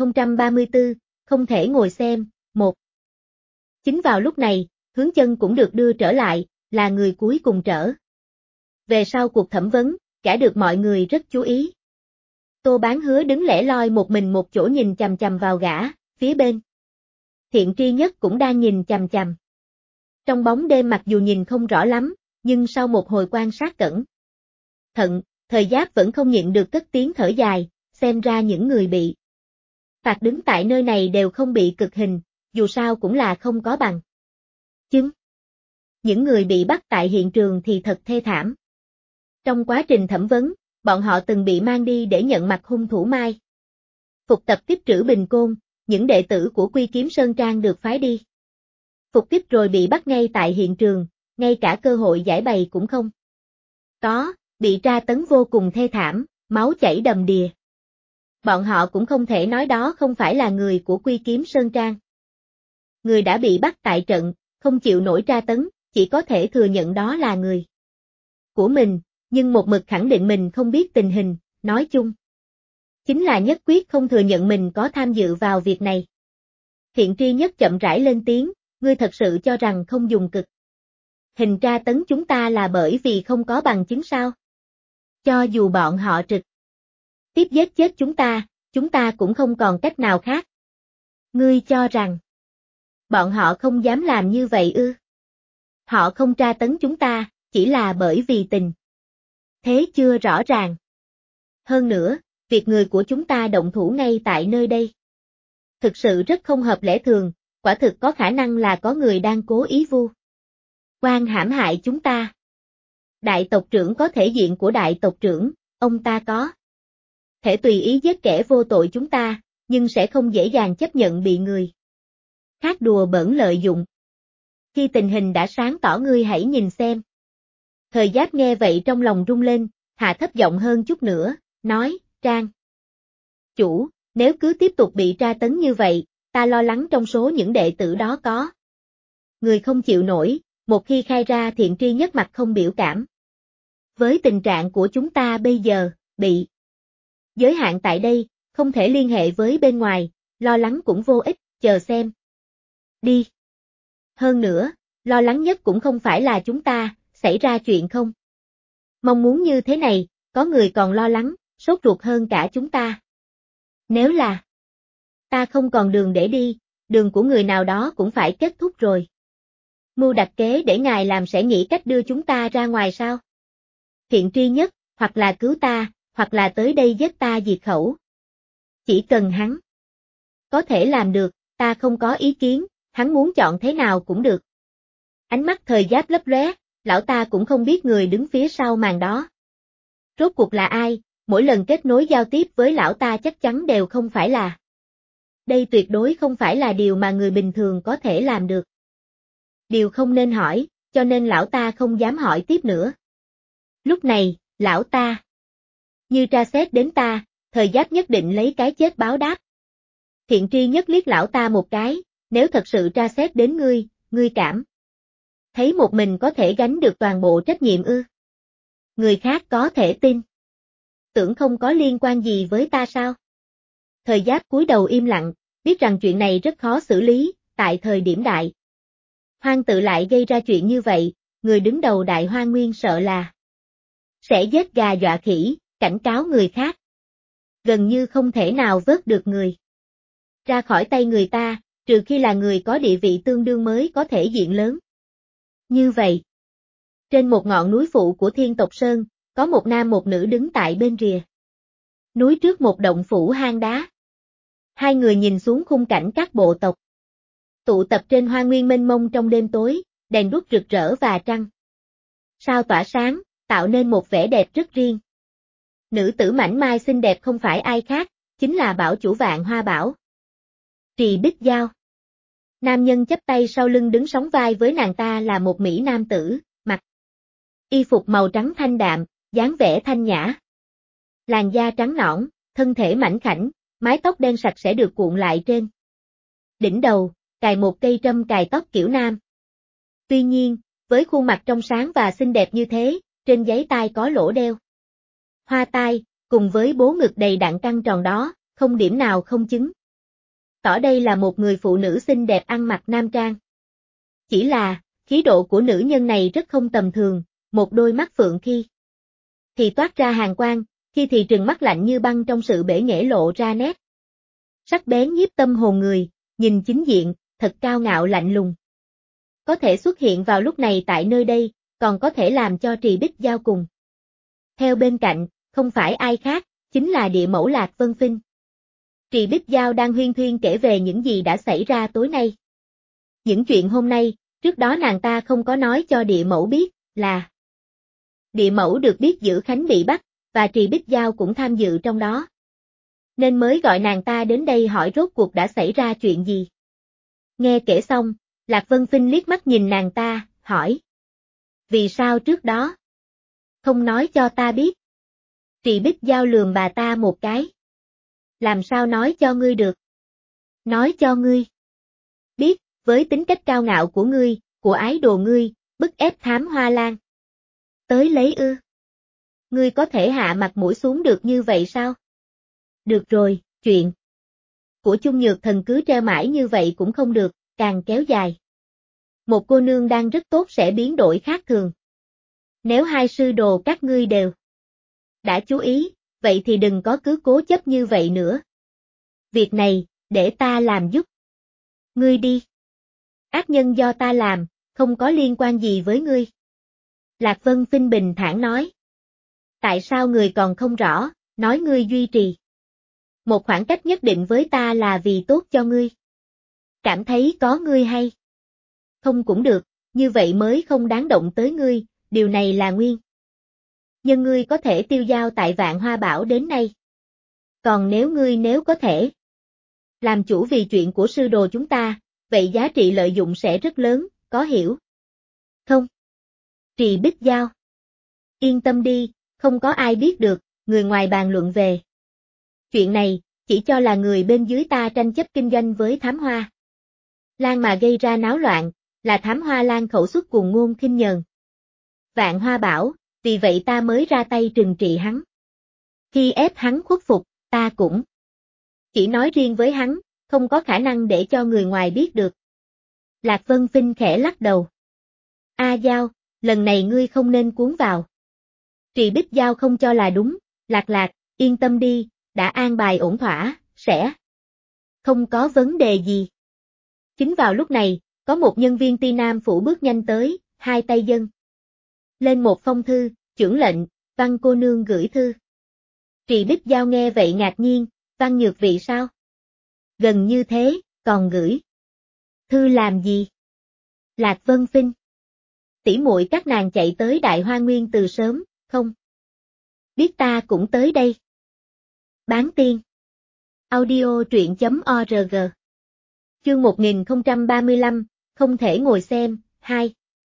1034, không thể ngồi xem, 1. Chính vào lúc này, Hướng Chân cũng được đưa trở lại, là người cuối cùng trở về sau cuộc thẩm vấn, cả được mọi người rất chú ý. Tô Bán Hứa đứng lẻ loi một mình một chỗ nhìn chằm chằm vào gã, phía bên Thiện Tri Nhất cũng đang nhìn chằm chằm. Trong bóng đêm mặc dù nhìn không rõ lắm, nhưng sau một hồi quan sát cẩn thận, Thời Giáp vẫn không nhịn được cất tiếng thở dài, xem ra những người bị phạt đứng tại nơi này đều không bị cực hình, dù sao cũng là không có bằng chứng. Những người bị bắt tại hiện trường thì thật thê thảm. Trong quá trình thẩm vấn, bọn họ từng bị mang đi để nhận mặt hung thủ Mai phục tập tiếp trữ Bình Côn, những đệ tử của Quy Kiếm Sơn Trang được phái đi phục kích rồi bị bắt ngay tại hiện trường, ngay cả cơ hội giải bày cũng không có, bị tra tấn vô cùng thê thảm, máu chảy đầm đìa. Bọn họ cũng không thể nói đó không phải là người của Quy Kiếm Sơn Trang. Người đã bị bắt tại trận, không chịu nổi tra tấn, chỉ có thể thừa nhận đó là người của mình, nhưng một mực khẳng định mình không biết tình hình, nói chung chính là nhất quyết không thừa nhận mình có tham dự vào việc này. Thiện Tri Nhất chậm rãi lên tiếng, ngươi thật sự cho rằng không dùng cực hình tra tấn chúng ta là bởi vì không có bằng chứng sao? Cho dù bọn họ trực tiếp giết chết chúng ta cũng không còn cách nào khác. Ngươi cho rằng bọn họ không dám làm như vậy ư? Họ không tra tấn chúng ta, chỉ là bởi vì tình thế chưa rõ ràng. Hơn nữa, Việc người của chúng ta động thủ ngay tại nơi đây. Thực sự rất không hợp lẽ thường, quả thực có khả năng là có người đang cố ý vu oan hãm hại chúng ta. Đại tộc trưởng có thể diện của đại tộc trưởng, ông ta có thể tùy ý giết kẻ vô tội chúng ta, nhưng sẽ không dễ dàng chấp nhận bị người khác đùa bỡn lợi dụng. Khi tình hình đã sáng tỏ ngươi hãy nhìn xem. Thời Giáp nghe vậy trong lòng rung lên, hạ thấp giọng hơn chút nữa, nói, Trang chủ, nếu cứ tiếp tục bị tra tấn như vậy, ta lo lắng trong số những đệ tử đó có người không chịu nổi, một khi khai ra Thiện Tri Nhất mặt không biểu cảm. Với tình trạng của chúng ta bây giờ, bị giới hạn tại đây, không thể liên hệ với bên ngoài, lo lắng cũng vô ích, chờ xem. Đi. Hơn nữa, lo lắng nhất cũng không phải là chúng ta, xảy ra chuyện không. Mong muốn như thế này, có người còn lo lắng, sốt ruột hơn cả chúng ta. Nếu là ta không còn đường để đi, đường của người nào đó cũng phải kết thúc rồi. Mưu đặt kế để ngài làm sẽ nghĩ cách đưa chúng ta ra ngoài sao? Thiện Tri Nhất, hoặc là cứu ta, hoặc là tới đây giết ta diệt khẩu. Chỉ cần hắn có thể làm được, ta không có ý kiến, hắn muốn chọn thế nào cũng được. Ánh mắt Thời Giáp lấp lóe, lão ta cũng không biết người đứng phía sau màn đó. Rốt cuộc là ai, mỗi lần kết nối giao tiếp với lão ta chắc chắn đều không phải là. Đây tuyệt đối không phải là điều mà người bình thường có thể làm được. Điều không nên hỏi, cho nên lão ta không dám hỏi tiếp nữa. Lúc này, lão ta như tra xét đến ta, Thời Giáp nhất định lấy cái chết báo đáp. Thiện Tri Nhất liếc lão ta một cái, nếu thật sự tra xét đến ngươi cảm thấy một mình có thể gánh được toàn bộ trách nhiệm ư? Người khác có thể tin tưởng không có liên quan gì với ta sao? Thời Giáp cúi đầu im lặng, biết rằng chuyện này rất khó xử lý, tại thời điểm Đại Hoang tự lại gây ra chuyện như vậy, người đứng đầu Đại Hoang Nguyên sợ là sẽ giết gà dọa khỉ, cảnh cáo người khác. Gần như không thể nào vớt được người ra khỏi tay người ta, trừ khi là người có địa vị tương đương mới có thể diện lớn. Như vậy, trên một ngọn núi phụ của Thiên Tộc Sơn, có một nam một nữ đứng tại bên rìa núi trước một động phủ hang đá. Hai người nhìn xuống khung cảnh các bộ tộc tụ tập trên hoang nguyên mênh mông trong đêm tối, đèn đuốc rực rỡ và trăng sao tỏa sáng, tạo nên một vẻ đẹp rất riêng. Nữ tử mảnh mai xinh đẹp không phải ai khác, chính là bảo chủ Vạn Hoa Bảo Trì Bích Giao. Nam nhân chắp tay sau lưng đứng sóng vai với nàng ta là một mỹ nam tử, mặc y phục màu trắng thanh đạm, dáng vẻ thanh nhã. Làn da trắng nõn, thân thể mảnh khảnh, mái tóc đen sạch sẽ được cuộn lại trên đỉnh đầu, cài một cây trâm cài tóc kiểu nam. Tuy nhiên, với khuôn mặt trong sáng và xinh đẹp như thế, trên giấy tai có lỗ đeo hoa tai, cùng với bố ngực đầy đặn căng tròn đó, không điểm nào không chứng tỏ đây là một người phụ nữ xinh đẹp ăn mặc nam trang. Chỉ là, khí độ của nữ nhân này rất không tầm thường, một đôi mắt phượng khi thì toát ra hàn quang, khi thì trừng mắt lạnh như băng trong sự bể nghễ lộ ra nét sắc bén nhiếp tâm hồn người, nhìn chính diện, thật cao ngạo lạnh lùng. Có thể xuất hiện vào lúc này tại nơi đây, còn có thể làm cho Trì Bích Giao cùng theo bên cạnh, không phải ai khác, chính là địa mẫu Lạc Vân Phinh. Trì Bích Giao đang huyên thuyên kể về những gì đã xảy ra tối nay. Những chuyện hôm nay, trước đó nàng ta không có nói cho địa mẫu biết, là địa mẫu được biết Giữ Khánh bị bắt, và Trì Bích Giao cũng tham dự trong đó. Nên mới gọi nàng ta đến đây hỏi rốt cuộc đã xảy ra chuyện gì. Nghe kể xong, Lạc Vân Phinh liếc mắt nhìn nàng ta, hỏi. Vì sao trước đó không nói cho ta biết? Trì Bích Giao lườm bà ta một cái. Làm sao nói cho ngươi được? Nói cho ngươi biết, với tính cách cao ngạo của ngươi, của ái đồ ngươi, bức ép Thám Hoa Lan tới lấy ư? Ngươi có thể hạ mặt mũi xuống được như vậy sao? Được rồi, chuyện của Chung Nhược Thần cứ treo mãi như vậy cũng không được, càng kéo dài. Một cô nương đang rất tốt sẽ biến đổi khác thường. Nếu hai sư đồ các ngươi đều đã chú ý, vậy thì đừng có cứ cố chấp như vậy nữa. Việc này, để ta làm giúp. Ngươi đi. Ác nhân do ta làm, không có liên quan gì với ngươi. Lạc Vân Phinh bình thản nói. Tại sao người còn không rõ, nói ngươi duy trì một khoảng cách nhất định với ta là vì tốt cho ngươi. Cảm thấy có ngươi hay không cũng được, như vậy mới không đáng động tới ngươi, điều này là nguyên nhân ngươi có thể tiêu dao tại Vạn Hoa Bảo đến nay. Còn nếu có thể làm chủ vì chuyện của sư đồ chúng ta, vậy giá trị lợi dụng sẽ rất lớn, có hiểu không? Trì Bích Giao. Yên tâm đi, không có ai biết được, người ngoài bàn luận về chuyện này, chỉ cho là người bên dưới ta tranh chấp kinh doanh với Thám Hoa Lan mà gây ra náo loạn, là Thám Hoa Lan khẩu xuất cùng ngôn khinh nhờn Vạn Hoa Bảo, vì vậy ta mới ra tay trừng trị hắn. Khi ép hắn khuất phục, ta cũng chỉ nói riêng với hắn, không có khả năng để cho người ngoài biết được. Lạc Vân Phinh khẽ lắc đầu. A Giao, lần này ngươi không nên cuốn vào. Trì Bích Giao không cho là đúng, Lạc, yên tâm đi, đã an bài ổn thỏa, sẽ không có vấn đề gì. Chính vào lúc này, có một nhân viên Ti Nam Phủ bước nhanh tới, hai tay dâng lên một phong thư, chưởng lệnh, Văn cô nương gửi thư. Trì Bích Giao nghe vậy ngạc nhiên, Văn Nhược Vị sao? Gần như thế, còn gửi thư làm gì? Lạc Vân Phinh. Tỷ muội các nàng chạy tới Đại Hoa Nguyên từ sớm, không biết ta cũng tới đây. Bán tiên. Audio truyện.org. Chương 1035, không thể ngồi xem, 2.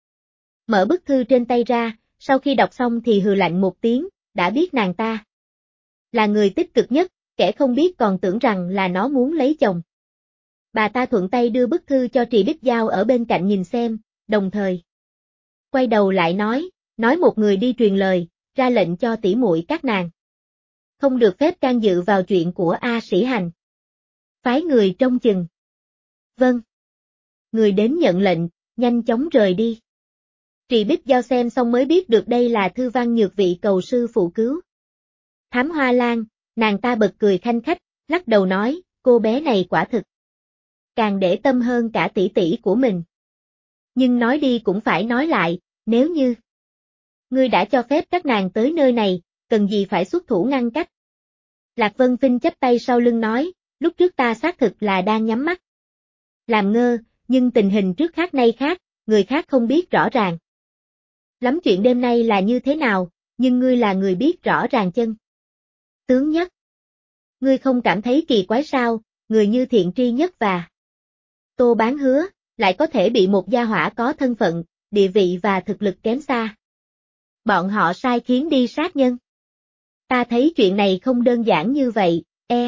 Mở bức thư trên tay ra, sau khi đọc xong thì hừ lạnh một tiếng, đã biết nàng ta là người tích cực nhất, kẻ không biết còn tưởng rằng là nó muốn lấy chồng. Bà ta thuận tay đưa bức thư cho Trì Bích Giao ở bên cạnh nhìn xem, đồng thời quay đầu lại nói một người đi truyền lời, ra lệnh cho tỷ muội các nàng không được phép can dự vào chuyện của A Sĩ Hành. Phái người trông chừng. Vâng. Người đến nhận lệnh, nhanh chóng rời đi. Trì Bích Giao xem xong mới biết được đây là thư Văn Nhược Vị cầu sư phụ cứu. Thám Hoa Lan, nàng ta bật cười khanh khách, lắc đầu nói, cô bé này quả thực càng để tâm hơn cả tỷ tỷ của mình. Nhưng nói đi cũng phải nói lại, nếu như ngươi đã cho phép các nàng tới nơi này, cần gì phải xuất thủ ngăn cách. Lạc Vân Phinh chắp tay sau lưng nói, lúc trước ta xác thực là đang nhắm mắt làm ngơ, nhưng tình hình trước khác nay khác, người khác không biết rõ ràng lắm chuyện đêm nay là như thế nào, nhưng ngươi là người biết rõ ràng chân tướng nhất. Ngươi không cảm thấy kỳ quái sao, người như Thiện Tri Nhất và Tô Bán Hứa, lại có thể bị một gia hỏa có thân phận, địa vị và thực lực kém xa. Bọn họ sai khiến đi sát nhân. Ta thấy chuyện này không đơn giản như vậy,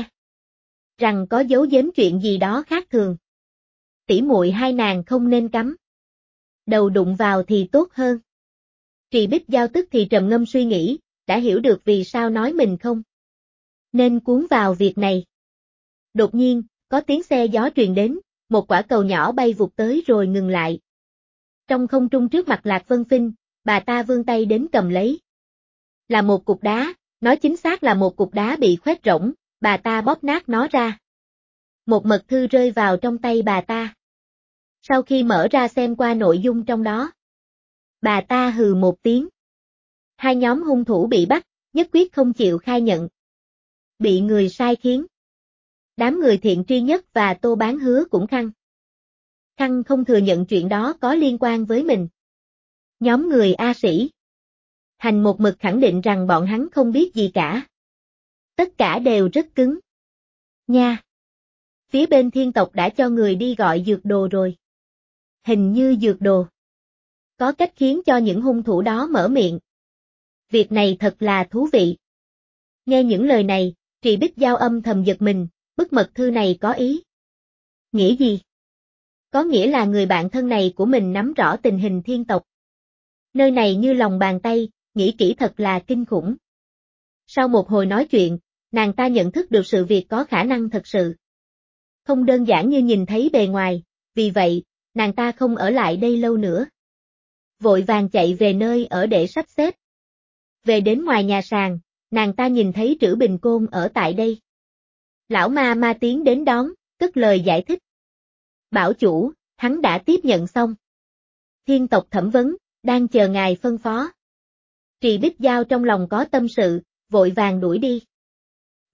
rằng có giấu giếm chuyện gì đó khác thường. Tỷ muội hai nàng không nên cắm đầu đụng vào thì tốt hơn. Trì Bích Giao tức thì trầm ngâm suy nghĩ, đã hiểu được vì sao nói mình không nên cuốn vào việc này. Đột nhiên, có tiếng xe gió truyền đến, một quả cầu nhỏ bay vụt tới rồi ngừng lại. Trong không trung trước mặt Lạc Vân Phinh, bà ta vươn tay đến cầm lấy. Là một cục đá, nói chính xác là một cục đá bị khoét rỗng, bà ta bóp nát nó ra. Một mật thư rơi vào trong tay bà ta. Sau khi mở ra xem qua nội dung trong đó, bà ta hừ một tiếng. Hai nhóm hung thủ bị bắt, nhất quyết không chịu khai nhận. Bị người sai khiến. Đám người Thiện Tri Nhất và Tô Bán Hứa cũng khăng không thừa nhận chuyện đó có liên quan với mình. Nhóm người A Sĩ Hành một mực khẳng định rằng bọn hắn không biết gì cả. Tất cả đều rất cứng. Nha. Phía bên Thiên tộc đã cho người đi gọi dược đồ rồi. Hình như dược đồ có cách khiến cho những hung thủ đó mở miệng. Việc này thật là thú vị. Nghe những lời này, Trì Bích Giao âm thầm giật mình, bức mật thư này có ý nghĩa gì? Có nghĩa là người bạn thân này của mình nắm rõ tình hình Thiên tộc. Nơi này như lòng bàn tay, nghĩ kỹ thật là kinh khủng. Sau một hồi nói chuyện, nàng ta nhận thức được sự việc có khả năng thật sự không đơn giản như nhìn thấy bề ngoài, vì vậy, nàng ta không ở lại đây lâu nữa. Vội vàng chạy về nơi ở để sắp xếp. Về đến ngoài nhà sàn, nàng ta nhìn thấy Trữ Bình Côn ở tại đây. Lão ma tiến đến đón, cất lời giải thích. Bảo chủ, hắn đã tiếp nhận xong. Thiên tộc thẩm vấn, đang chờ ngài phân phó. Trì Bích Giao trong lòng có tâm sự, vội vàng đuổi đi.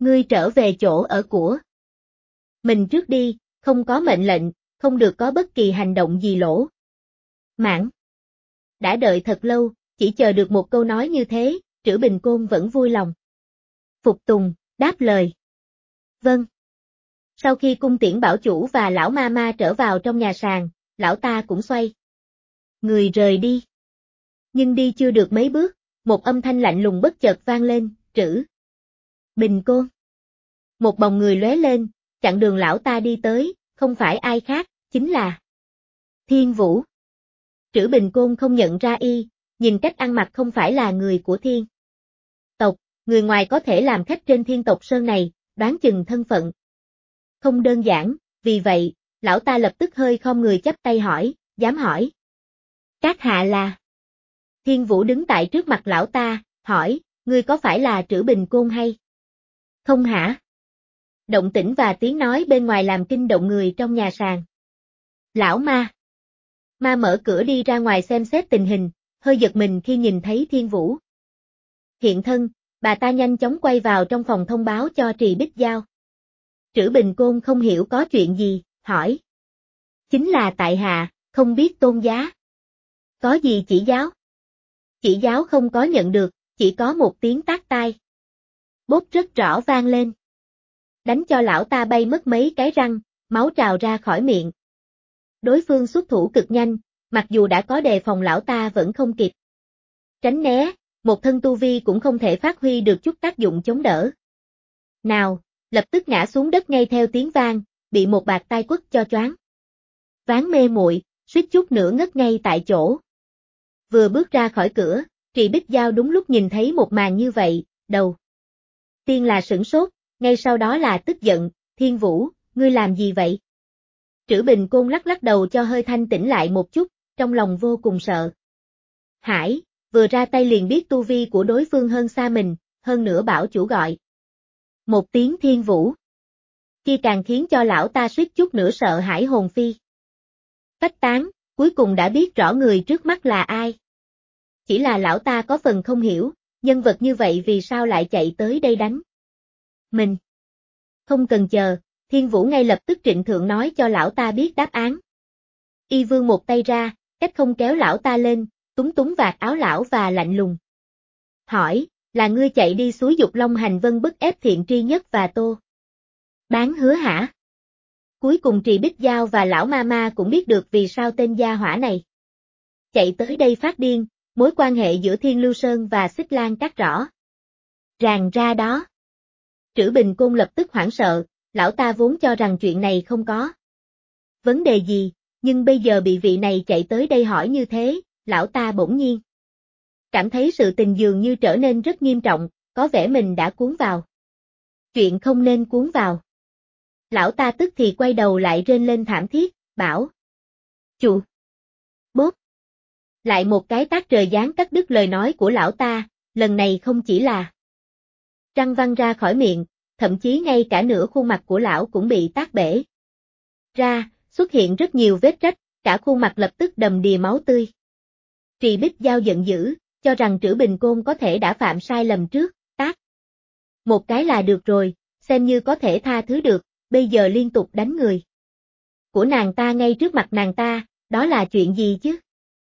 Ngươi trở về chỗ ở của mình trước đi, không có mệnh lệnh, không được có bất kỳ hành động gì lỗ mãng. Đã đợi thật lâu, chỉ chờ được một câu nói như thế, Trữ Bình Côn vẫn vui lòng. Phục tùng, đáp lời. Vâng. Sau khi cung tiễn bảo chủ và lão ma ma trở vào trong nhà sàn, lão ta cũng xoay người rời đi. Nhưng đi chưa được mấy bước, một âm thanh lạnh lùng bất chợt vang lên, Trữ Bình Côn. Một bóng người lóe lên, chặn đường lão ta đi tới, không phải ai khác, chính là Thiên Vũ. Trữ Bình Côn không nhận ra y, nhìn cách ăn mặc không phải là người của thiên tộc, người ngoài có thể làm khách trên Thiên Tộc Sơn này, đoán chừng thân phận không đơn giản, vì vậy, lão ta lập tức hơi khom người chắp tay hỏi, dám hỏi. Các hạ là? Thiên Vũ đứng tại trước mặt lão ta, hỏi, ngươi có phải là Trữ Bình Côn hay không hả? Động tĩnh và tiếng nói bên ngoài làm kinh động người trong nhà sàn. Lão ma. Ma mở cửa đi ra ngoài xem xét tình hình, hơi giật mình khi nhìn thấy Thiên Vũ. Hiện thân, bà ta nhanh chóng quay vào trong phòng thông báo cho Trì Bích Giao. Trữ Bình Côn không hiểu có chuyện gì, hỏi. Chính là tại hạ, không biết tôn giá. Có gì chỉ giáo? Chỉ giáo không có nhận được, chỉ có một tiếng tát tai. Bốp rất rõ vang lên. Đánh cho lão ta bay mất mấy cái răng, máu trào ra khỏi miệng. Đối phương xuất thủ cực nhanh, mặc dù đã có đề phòng lão ta vẫn không kịp tránh né, một thân tu vi cũng không thể phát huy được chút tác dụng chống đỡ. Nào, lập tức ngã xuống đất ngay theo tiếng vang, bị một bạt tai quất cho choáng váng mê muội, suýt chút nữa ngất ngay tại chỗ. Vừa bước ra khỏi cửa, Trì Bích Giao đúng lúc nhìn thấy một màn như vậy, đầu tiên là sửng sốt, ngay sau đó là tức giận, Thiên Vũ, ngươi làm gì vậy? Trữ Bình Côn lắc lắc đầu cho hơi thanh tĩnh lại một chút, trong lòng vô cùng sợ hãi, vừa ra tay liền biết tu vi của đối phương hơn xa mình, hơn nữa bảo chủ gọi một tiếng Thiên Vũ. Kia càng khiến cho lão ta suýt chút nữa sợ hãi hồn phi phách tán, cuối cùng đã biết rõ người trước mắt là ai. Chỉ là lão ta có phần không hiểu, nhân vật như vậy vì sao lại chạy tới đây đánh mình. Không cần chờ, Thiên Vũ ngay lập tức trịnh thượng nói cho lão ta biết đáp án. Y vươn một tay ra, cách không kéo lão ta lên, túng túng vạt áo lão và lạnh lùng. Hỏi, là ngươi chạy đi xúi dục Long Hành Vân bức ép Thiện Tri Nhất và Tô Bán Hứa hả? Cuối cùng Trì Bích Giao và lão ma ma cũng biết được vì sao tên gia hỏa này chạy tới đây phát điên, mối quan hệ giữa Thiên Lưu Sơn và Xích Lan Các rõ ràng ra đó. Trữ Bình Côn lập tức hoảng sợ, lão ta vốn cho rằng chuyện này không có vấn đề gì, nhưng bây giờ bị vị này chạy tới đây hỏi như thế, lão ta bỗng nhiên cảm thấy sự tình dường như trở nên rất nghiêm trọng, có vẻ mình đã cuốn vào chuyện không nên cuốn vào. Lão ta tức thì quay đầu lại rên lên thảm thiết, bảo. Chù! Bốp! Lại một cái tát trời giáng cắt đứt lời nói của lão ta, lần này không chỉ là răng văng ra khỏi miệng, thậm chí ngay cả nửa khuôn mặt của lão cũng bị tát bể ra, xuất hiện rất nhiều vết rách, cả khuôn mặt lập tức đầm đìa máu tươi. Trì Bích Giao giận dữ, cho rằng Trữ Bình Côn có thể đã phạm sai lầm trước, tát một cái là được rồi, xem như có thể tha thứ được, bây giờ liên tục đánh người của nàng ta ngay trước mặt nàng ta, đó là chuyện gì chứ?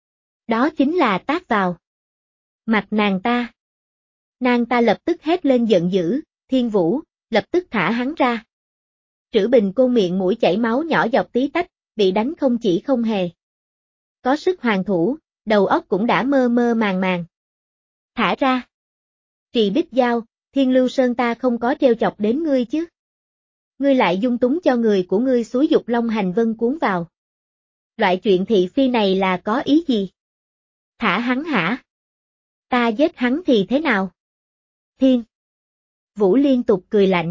Đó chính là tát vào mặt nàng ta. Nàng ta lập tức hét lên giận dữ, Thiên Vũ, lập tức thả hắn ra. Trữ Bình Côn miệng mũi chảy máu nhỏ giọt tí tách, bị đánh không chỉ không hề có sức hoàn thủ, đầu óc cũng đã mơ mơ màng màng. Thả ra. Trì Bích Giao, Thiên Lưu Sơn ta không có trêu chọc đến ngươi chứ. Ngươi lại dung túng cho người của ngươi xúi dục Long Hành Vân cuốn vào. Loại chuyện thị phi này là có ý gì? Thả hắn hả? Ta giết hắn thì thế nào? Thiên Vũ liên tục cười lạnh.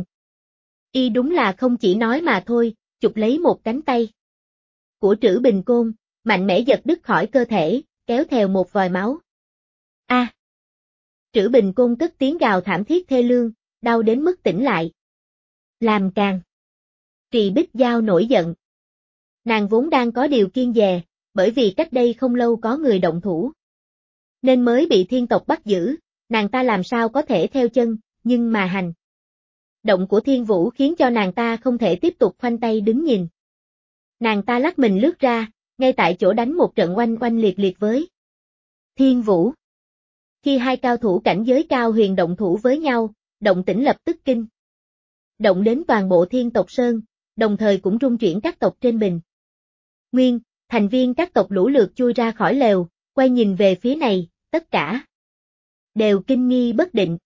Y đúng là không chỉ nói mà thôi, chụp lấy một cánh tay của Trữ Bình Côn, mạnh mẽ giật đứt khỏi cơ thể, kéo theo một vòi máu. A! Trữ Bình Côn cất tiếng gào thảm thiết thê lương, đau đến mức tỉnh lại. Làm càng. Trì Bích Giao nổi giận. Nàng vốn đang có điều kiêng dè, bởi vì cách đây không lâu có người động thủ nên mới bị thiên tộc bắt giữ, nàng ta làm sao có thể theo chân, nhưng mà hành Động của Thiên Vũ khiến cho nàng ta không thể tiếp tục khoanh tay đứng nhìn. Nàng ta lắc mình lướt ra, ngay tại chỗ đánh một trận oanh oanh liệt liệt với Thiên Vũ. Khi hai cao thủ cảnh giới cao huyền động thủ với nhau, động tĩnh lập tức kinh động đến toàn bộ Thiên tộc Sơn, đồng thời cũng rung chuyển các tộc trên bình nguyên, thành viên các tộc lũ lượt chui ra khỏi lều, quay nhìn về phía này, tất cả đều kinh nghi bất định.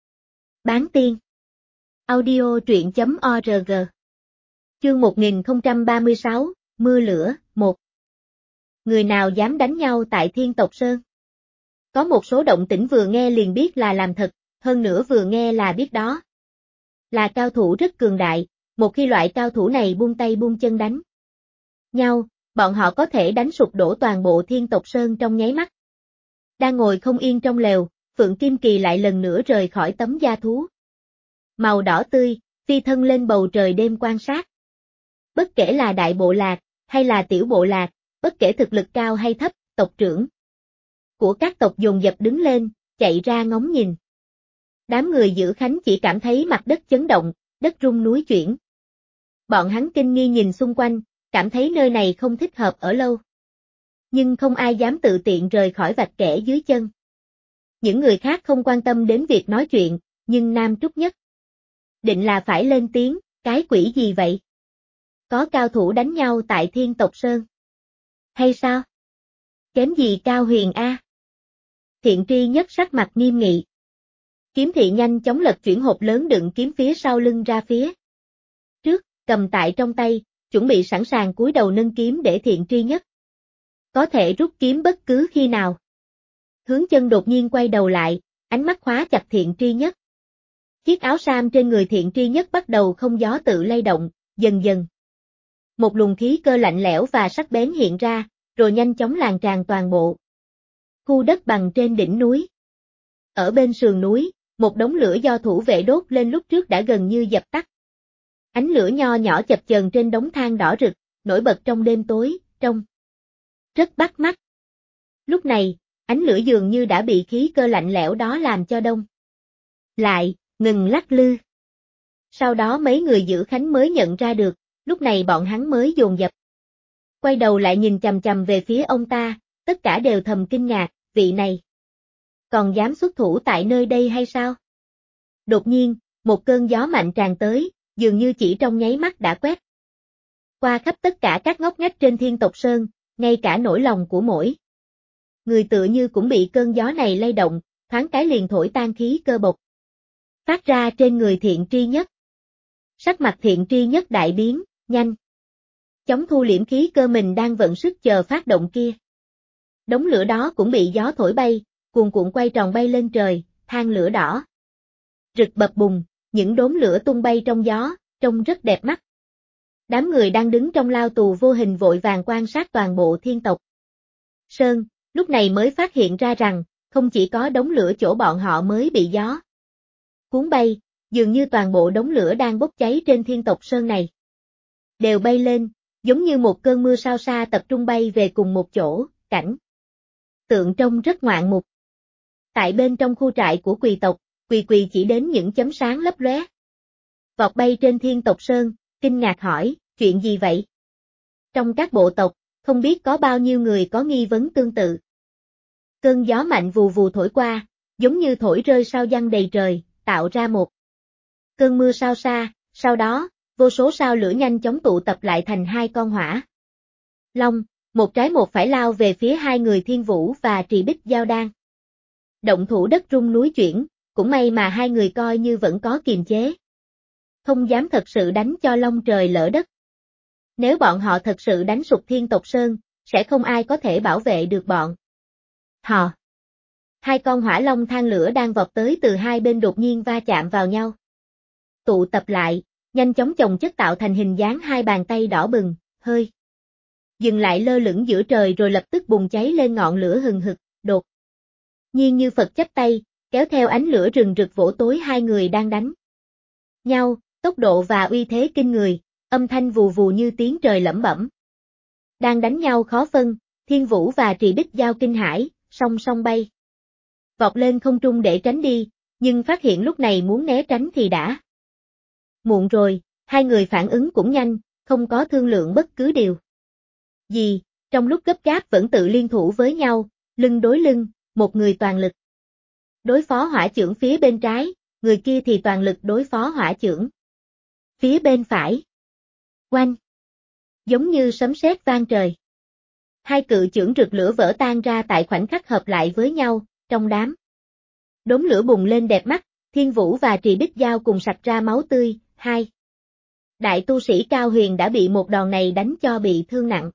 Bán tiên. Audio truyện.org. Chương 1036, Mưa lửa, 1. Người nào dám đánh nhau tại Thiên tộc Sơn? Có một số động tĩnh vừa nghe liền biết là làm thật, hơn nữa vừa nghe là biết đó là cao thủ rất cường đại, một khi loại cao thủ này buông tay buông chân đánh nhau, bọn họ có thể đánh sụp đổ toàn bộ Thiên tộc Sơn trong nháy mắt. Đang ngồi không yên trong lều, Phượng Kim Kỳ lại lần nữa rời khỏi tấm da thú màu đỏ tươi, phi thân lên bầu trời đêm quan sát. Bất kể là đại bộ lạc, hay là tiểu bộ lạc, bất kể thực lực cao hay thấp, tộc trưởng của các tộc dồn dập đứng lên, chạy ra ngóng nhìn. Đám người giữ khánh chỉ cảm thấy mặt đất chấn động, đất rung núi chuyển. Bọn hắn kinh nghi nhìn xung quanh, cảm thấy nơi này không thích hợp ở lâu. Nhưng không ai dám tự tiện rời khỏi vạch kẻ dưới chân. Những người khác không quan tâm đến việc nói chuyện, nhưng Nam Trúc Nhất định là phải lên tiếng, cái quỷ gì vậy? Có cao thủ đánh nhau tại Thiên tộc Sơn. Hay sao? Kém gì Cao Huyền A? Thiện Tri Nhất sắc mặt nghiêm nghị. Kiếm thị nhanh chóng lật chuyển hộp lớn đựng kiếm phía sau lưng ra phía trước, cầm tại trong tay, chuẩn bị sẵn sàng cúi đầu nâng kiếm để Thiện Tri Nhất có thể rút kiếm bất cứ khi nào. Hướng Chân đột nhiên quay đầu lại, ánh mắt khóa chặt Thiện Tri Nhất. Chiếc áo sam trên người Thiện Tri Nhất bắt đầu không gió tự lay động, dần dần. Một luồng khí cơ lạnh lẽo và sắc bén hiện ra, rồi nhanh chóng lan tràn toàn bộ khu đất bằng trên đỉnh núi. Ở bên sườn núi, một đống lửa do thủ vệ đốt lên lúc trước đã gần như dập tắt. Ánh lửa nho nhỏ chập chờn trên đống than đỏ rực, nổi bật trong đêm tối, trông rất bắt mắt. Lúc này, ánh lửa dường như đã bị khí cơ lạnh lẽo đó làm cho đông lại, ngừng lắc lư. Sau đó mấy người giữ khánh mới nhận ra được, lúc này bọn hắn mới dồn dập quay đầu lại nhìn chằm chằm về phía ông ta, tất cả đều thầm kinh ngạc, vị này còn dám xuất thủ tại nơi đây hay sao? Đột nhiên, một cơn gió mạnh tràn tới, dường như chỉ trong nháy mắt đã quét qua khắp tất cả các ngóc ngách trên Thiên tộc Sơn, ngay cả nỗi lòng của mỗi người tựa như cũng bị cơn gió này lay động, thoáng cái liền thổi tan khí cơ bộc phát ra trên người Thiện Tri Nhất. Sắc mặt Thiện Tri Nhất đại biến, nhanh chóng thu liễm khí cơ mình đang vận sức chờ phát động kia. Đống lửa đó cũng bị gió thổi bay, cuồn cuộn quay tròn bay lên trời, than lửa đỏ rực bập bùng, những đốm lửa tung bay trong gió, trông rất đẹp mắt. Đám người đang đứng trong lao tù vô hình vội vàng quan sát toàn bộ Thiên tộc Sơn, lúc này mới phát hiện ra rằng, không chỉ có đống lửa chỗ bọn họ mới bị gió cuốn bay, dường như toàn bộ đống lửa đang bốc cháy trên Thiên tộc Sơn này đều bay lên, giống như một cơn mưa sao xa tập trung bay về cùng một chỗ, cảnh tượng trông rất ngoạn mục. Tại bên trong khu trại của Quỳ tộc, Quỳ chỉ đến những chấm sáng lấp lóe vọt bay trên Thiên tộc Sơn, kinh ngạc hỏi, chuyện gì vậy? Trong các bộ tộc, không biết có bao nhiêu người có nghi vấn tương tự. Cơn gió mạnh vù vù thổi qua, giống như thổi rơi sao giăng đầy trời, tạo ra một cơn mưa sao xa, sau đó, vô số sao lửa nhanh chóng tụ tập lại thành hai con hỏa long, một trái một phải lao về phía hai người Thiên Vũ và Trì Bích Giao Đan. Động thủ đất rung núi chuyển, cũng may mà hai người coi như vẫn có kiềm chế. Không dám thật sự đánh cho long trời lỡ đất. Nếu bọn họ thật sự đánh sụp Thiên tộc Sơn, sẽ không ai có thể bảo vệ được bọn họ. Hai con hỏa long than lửa đang vọt tới từ hai bên đột nhiên va chạm vào nhau. Tụ tập lại, nhanh chóng chồng chất tạo thành hình dáng hai bàn tay đỏ bừng, hơi dừng lại lơ lửng giữa trời rồi lập tức bùng cháy lên ngọn lửa hừng hực, đột nhiên như Phật chắp tay, kéo theo ánh lửa rừng rực vỗ tối hai người đang đánh nhau, tốc độ và uy thế kinh người, âm thanh vù vù như tiếng trời lẩm bẩm. Đang đánh nhau khó phân, Thiên Vũ và Trì Bích Giao kinh hãi, song song bay vọt lên không trung để tránh đi, nhưng phát hiện lúc này muốn né tránh thì đã Muộn rồi, hai người phản ứng cũng nhanh, không có thương lượng bất cứ điều gì, trong lúc gấp gáp vẫn tự liên thủ với nhau, lưng đối lưng, một người toàn lực đối phó hỏa chưởng phía bên trái, người kia thì toàn lực đối phó hỏa chưởng phía bên phải. Oanh! Giống như sấm sét vang trời. Hai cự chưởng rực lửa vỡ tan ra tại khoảnh khắc hợp lại với nhau, trong đám đốm lửa bùng lên đẹp mắt, Thiên Vũ và Trì Bích Giao cùng sặc ra máu tươi, hai đại tu sĩ cao huyền đã bị một đòn này đánh cho bị thương nặng.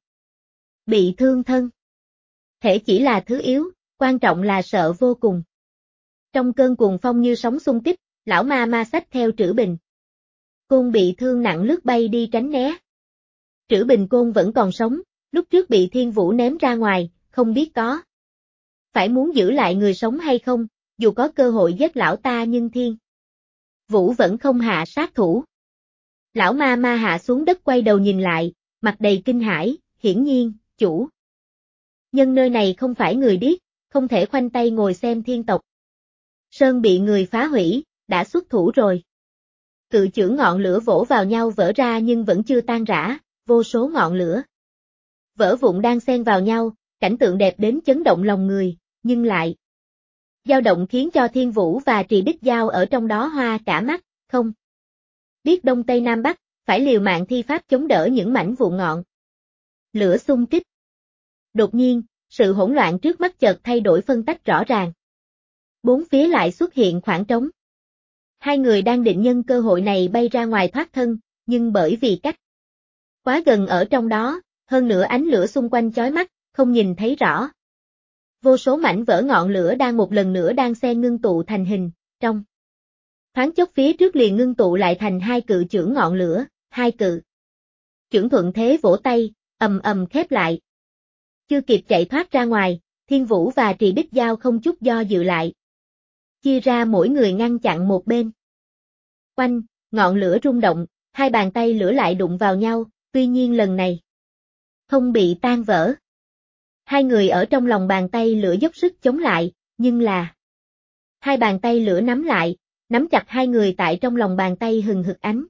Bị thương thân. Thể chỉ là thứ yếu, quan trọng là sợ vô cùng. Trong cơn cuồng phong như sóng xung kích, lão ma ma xách theo Trữ Bình Côn bị thương nặng lướt bay đi tránh né. Trữ Bình Côn vẫn còn sống, lúc trước bị Thiên Vũ ném ra ngoài, không biết có phải muốn giữ lại người sống hay không, dù có cơ hội giết lão ta nhưng Thiên Vũ vẫn không hạ sát thủ. Lão ma ma hạ xuống đất quay đầu nhìn lại, mặt đầy kinh hãi, hiển nhiên, chủ nhân nơi này không phải người điếc, không thể khoanh tay ngồi xem Thiên tộc Sơn bị người phá hủy, đã xuất thủ rồi. Cự chưởng ngọn lửa vỗ vào nhau vỡ ra nhưng vẫn chưa tan rã, vô số ngọn lửa vỡ vụn đang xen vào nhau, cảnh tượng đẹp đến chấn động lòng người, nhưng lại dao động khiến cho Thiên Vũ và Trì Bích Giao ở trong đó hoa cả mắt, không biết đông tây nam bắc, phải liều mạng thi pháp chống đỡ những mảnh vụn ngọn lửa xung kích. Đột nhiên, sự hỗn loạn trước mắt chợt thay đổi phân tách rõ ràng. Bốn phía lại xuất hiện khoảng trống. Hai người đang định nhân cơ hội này bay ra ngoài thoát thân, nhưng bởi vì cách quá gần ở trong đó, hơn nữa ánh lửa xung quanh chói mắt, không nhìn thấy rõ. Vô số mảnh vỡ ngọn lửa đang một lần nữa đan xen ngưng tụ thành hình, trong thoáng chốc phía trước liền ngưng tụ lại thành hai cự chưởng ngọn lửa, hai cự chưởng thuận thế vỗ tay, ầm ầm khép lại. Chưa kịp chạy thoát ra ngoài, Thiên Vũ và Trì Bích Giao không chút do dự lại. Chia ra mỗi người ngăn chặn một bên. Oanh, ngọn lửa rung động, hai bàn tay lửa lại đụng vào nhau, tuy nhiên lần này không bị tan vỡ. Hai người ở trong lòng bàn tay lửa dốc sức chống lại, nhưng là hai bàn tay lửa nắm lại, nắm chặt hai người tại trong lòng bàn tay hừng hực ánh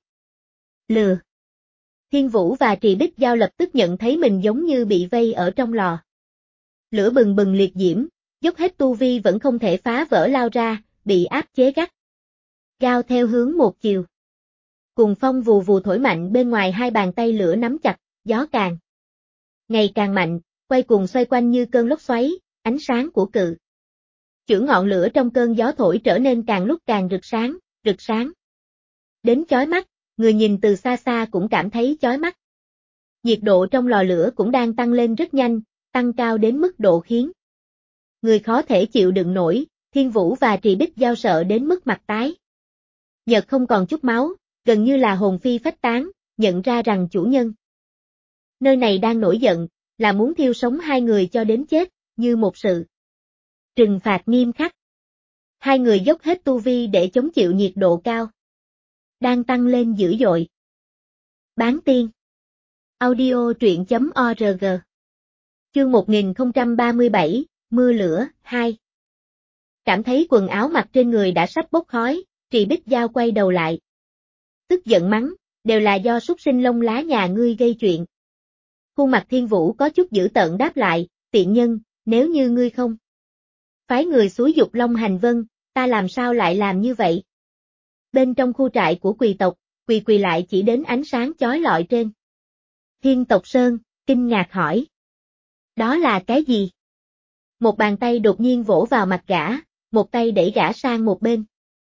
lửa. Thiên Vũ và Trì Bích Giao lập tức nhận thấy mình giống như bị vây ở trong lò lửa bừng bừng liệt diễm, dốc hết tu vi vẫn không thể phá vỡ lao ra, bị áp chế gắt gao theo hướng một chiều. Cùng phong vù vù thổi mạnh bên ngoài hai bàn tay lửa nắm chặt, gió càng ngày càng mạnh, quay cuồng xoay quanh như cơn lốc xoáy, ánh sáng của cự chưởng ngọn lửa trong cơn gió thổi trở nên càng lúc càng rực sáng. Đến chói mắt, người nhìn từ xa xa cũng cảm thấy chói mắt. Nhiệt độ trong lò lửa cũng đang tăng lên rất nhanh, tăng cao đến mức độ khiến người khó thể chịu đựng nổi, Thiên Vũ và Trì Bích Giao sợ đến mức mặt tái nhợt không còn chút máu, gần như là hồn phi phách tán, nhận ra rằng chủ nhân nơi này đang nổi giận, là muốn thiêu sống hai người cho đến chết, như một sự trừng phạt nghiêm khắc. Hai người dốc hết tu vi để chống chịu nhiệt độ cao đang tăng lên dữ dội. Bán tiên audio truyện.org Chương 1037, Mưa lửa, 2 Cảm thấy quần áo mặc trên người đã sắp bốc khói, Trì Bích Giao quay đầu lại. Tức giận mắng, đều là do súc sinh lông lá nhà ngươi gây chuyện. Khuôn mặt Thiên Vũ có chút dữ tợn đáp lại, tiện nhân, nếu như ngươi không phái người xúi dục Long Hành Vân, ta làm sao lại làm như vậy? Bên trong khu trại của Quỳ tộc, Quỳ lại chỉ đến ánh sáng chói lọi trên Thiên tộc Sơn, kinh ngạc hỏi. Đó là cái gì? Một bàn tay đột nhiên vỗ vào mặt gã, một tay đẩy gã sang một bên.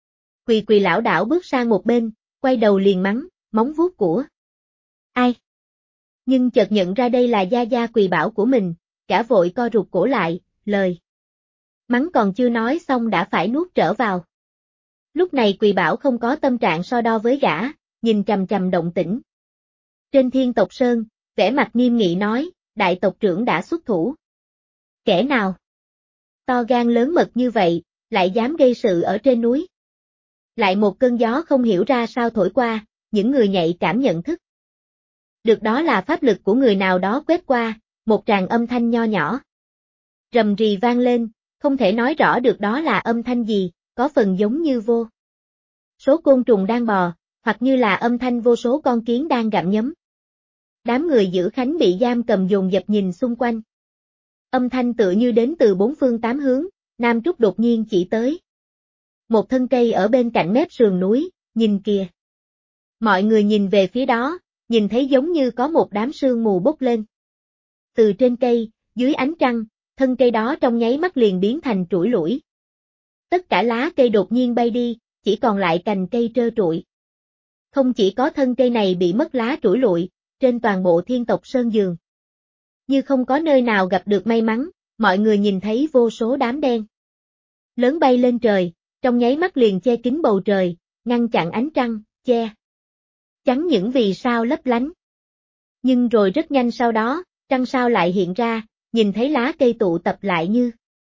Quỳ lão đảo bước sang một bên, quay đầu liền mắng, móng vuốt của ai? Nhưng chợt nhận ra đây là gia gia Quỳ Bảo của mình, gã vội co rụt cổ lại, lời mắng còn chưa nói xong đã phải nuốt trở vào. Lúc này Quỳ Bảo không có tâm trạng so đo với gã, nhìn chằm chằm động tĩnh trên Thiên tộc Sơn, vẻ mặt nghiêm nghị nói, đại tộc trưởng đã xuất thủ. Kẻ nào to gan lớn mật như vậy, lại dám gây sự ở trên núi? Lại một cơn gió không hiểu ra sao thổi qua, những người nhạy cảm nhận thức được đó là pháp lực của người nào đó quét qua, một tràng âm thanh nho nhỏ rầm rì vang lên, không thể nói rõ được đó là âm thanh gì, có phần giống như vô số côn trùng đang bò, hoặc như là âm thanh vô số con kiến đang gặm nhấm. Đám người giữ khánh bị giam cầm dồn dập nhìn xung quanh. Âm thanh tựa như đến từ bốn phương tám hướng, Nam Trúc đột nhiên chỉ tới. Một thân cây ở bên cạnh mép sườn núi, nhìn kìa. Mọi người nhìn về phía đó, nhìn thấy giống như có một đám sương mù bốc lên. Từ trên cây, dưới ánh trăng, thân cây đó trong nháy mắt liền biến thành trũi lủi. Tất cả lá cây đột nhiên bay đi, chỉ còn lại cành cây trơ trụi. Không chỉ có thân cây này bị mất lá trũi lụi, trên toàn bộ Thiên Tộc Sơn dường như không có nơi nào gặp được may mắn, mọi người nhìn thấy vô số đám đen lớn bay lên trời, trong nháy mắt liền che kín bầu trời, ngăn chặn ánh trăng, che chắn những vì sao lấp lánh. Nhưng rồi rất nhanh sau đó, trăng sao lại hiện ra, nhìn thấy lá cây tụ tập lại như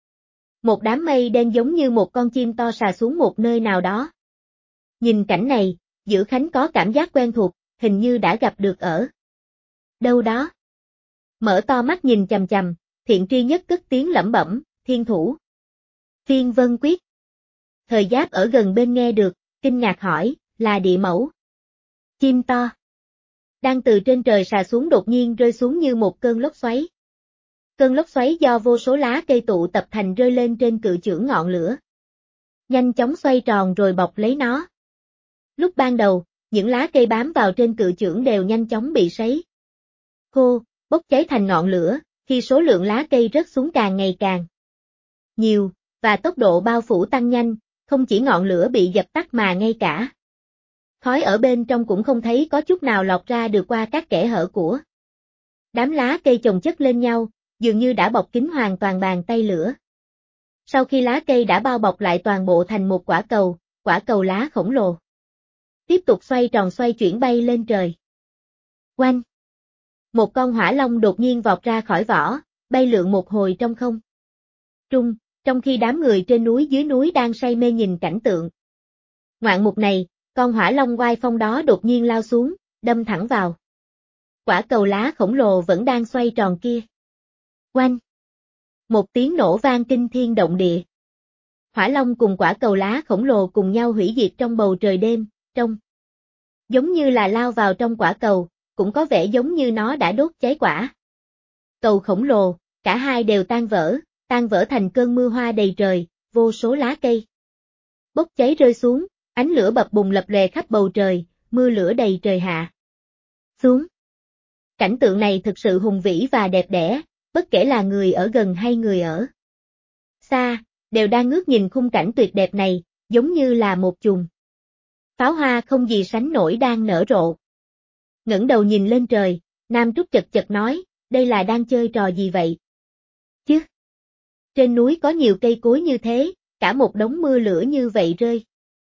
một đám mây đen giống như một con chim to sà xuống một nơi nào đó. Nhìn cảnh này, Giữ Khánh có cảm giác quen thuộc, hình như đã gặp được ở đâu đó. Mở to mắt nhìn chằm chằm, Thiện Tri Nhất cất tiếng lẩm bẩm, thiên thủ. Phiên Vân Quyết. Thời Giáp ở gần bên nghe được, kinh ngạc hỏi, là địa mẫu. Chim to. Đang từ trên trời sà xuống đột nhiên rơi xuống như một cơn lốc xoáy. Cơn lốc xoáy do vô số lá cây tụ tập thành rơi lên trên cự chưởng ngọn lửa. Nhanh chóng xoay tròn rồi bọc lấy nó. Lúc ban đầu, những lá cây bám vào trên cự chưởng đều nhanh chóng bị sấy khô, bốc cháy thành ngọn lửa, khi số lượng lá cây rớt xuống càng ngày càng nhiều, và tốc độ bao phủ tăng nhanh, không chỉ ngọn lửa bị dập tắt mà ngay cả khói ở bên trong cũng không thấy có chút nào lọt ra được qua các kẽ hở của đám lá cây chồng chất lên nhau, dường như đã bọc kín hoàn toàn bàn tay lửa. Sau khi lá cây đã bao bọc lại toàn bộ thành một quả cầu lá khổng lồ tiếp tục xoay tròn xoay chuyển bay lên trời. Oanh! Một con hỏa long đột nhiên vọt ra khỏi vỏ, bay lượn một hồi trong không trung, trong khi đám người trên núi dưới núi đang say mê nhìn cảnh tượng. Ngoạn mục này, con hỏa long oai phong đó đột nhiên lao xuống, đâm thẳng vào quả cầu lá khổng lồ vẫn đang xoay tròn kia. Oanh! Một tiếng nổ vang kinh thiên động địa. Hỏa long cùng quả cầu lá khổng lồ cùng nhau hủy diệt trong bầu trời đêm, trông giống như là lao vào trong quả cầu, cũng có vẻ giống như nó đã đốt cháy quả cầu khổng lồ, cả hai đều tan vỡ thành cơn mưa hoa đầy trời, vô số lá cây bốc cháy rơi xuống, ánh lửa bập bùng lập lòe khắp bầu trời, mưa lửa đầy trời hạ xuống. Cảnh tượng này thực sự hùng vĩ và đẹp đẽ, bất kể là người ở gần hay người ở xa, đều đang ngước nhìn khung cảnh tuyệt đẹp này, giống như là một chùm pháo hoa không gì sánh nổi đang nở rộ. Ngẩng đầu nhìn lên trời, Nam Trúc chật chật nói, đây là đang chơi trò gì vậy? Chứ? Trên núi có nhiều cây cối như thế, cả một đống mưa lửa như vậy rơi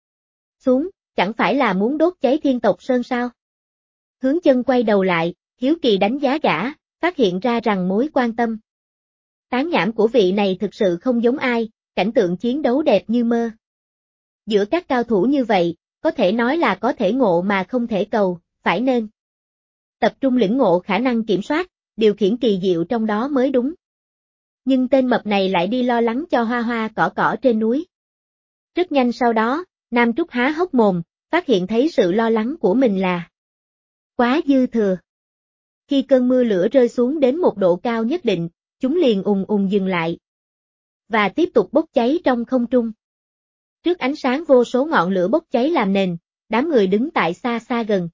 xuống, chẳng phải là muốn đốt cháy Thiên Tộc Sơn sao? Hướng Chân quay đầu lại, hiếu kỳ đánh giá gã, phát hiện ra rằng mối quan tâm tán nhảm của vị này thực sự không giống ai, cảnh tượng chiến đấu đẹp như mơ. Giữa các cao thủ như vậy, có thể nói là có thể ngộ mà không thể cầu, phải nên tập trung lĩnh ngộ khả năng kiểm soát, điều khiển kỳ diệu trong đó mới đúng. Nhưng tên mập này lại đi lo lắng cho hoa hoa cỏ trên núi. Rất nhanh sau đó, Nam Trúc há hốc mồm, phát hiện thấy sự lo lắng của mình là quá dư thừa. Khi cơn mưa lửa rơi xuống đến một độ cao nhất định, chúng liền ùng dừng lại và tiếp tục bốc cháy trong không trung. Trước ánh sáng vô số ngọn lửa bốc cháy làm nền, đám người đứng tại xa xa gần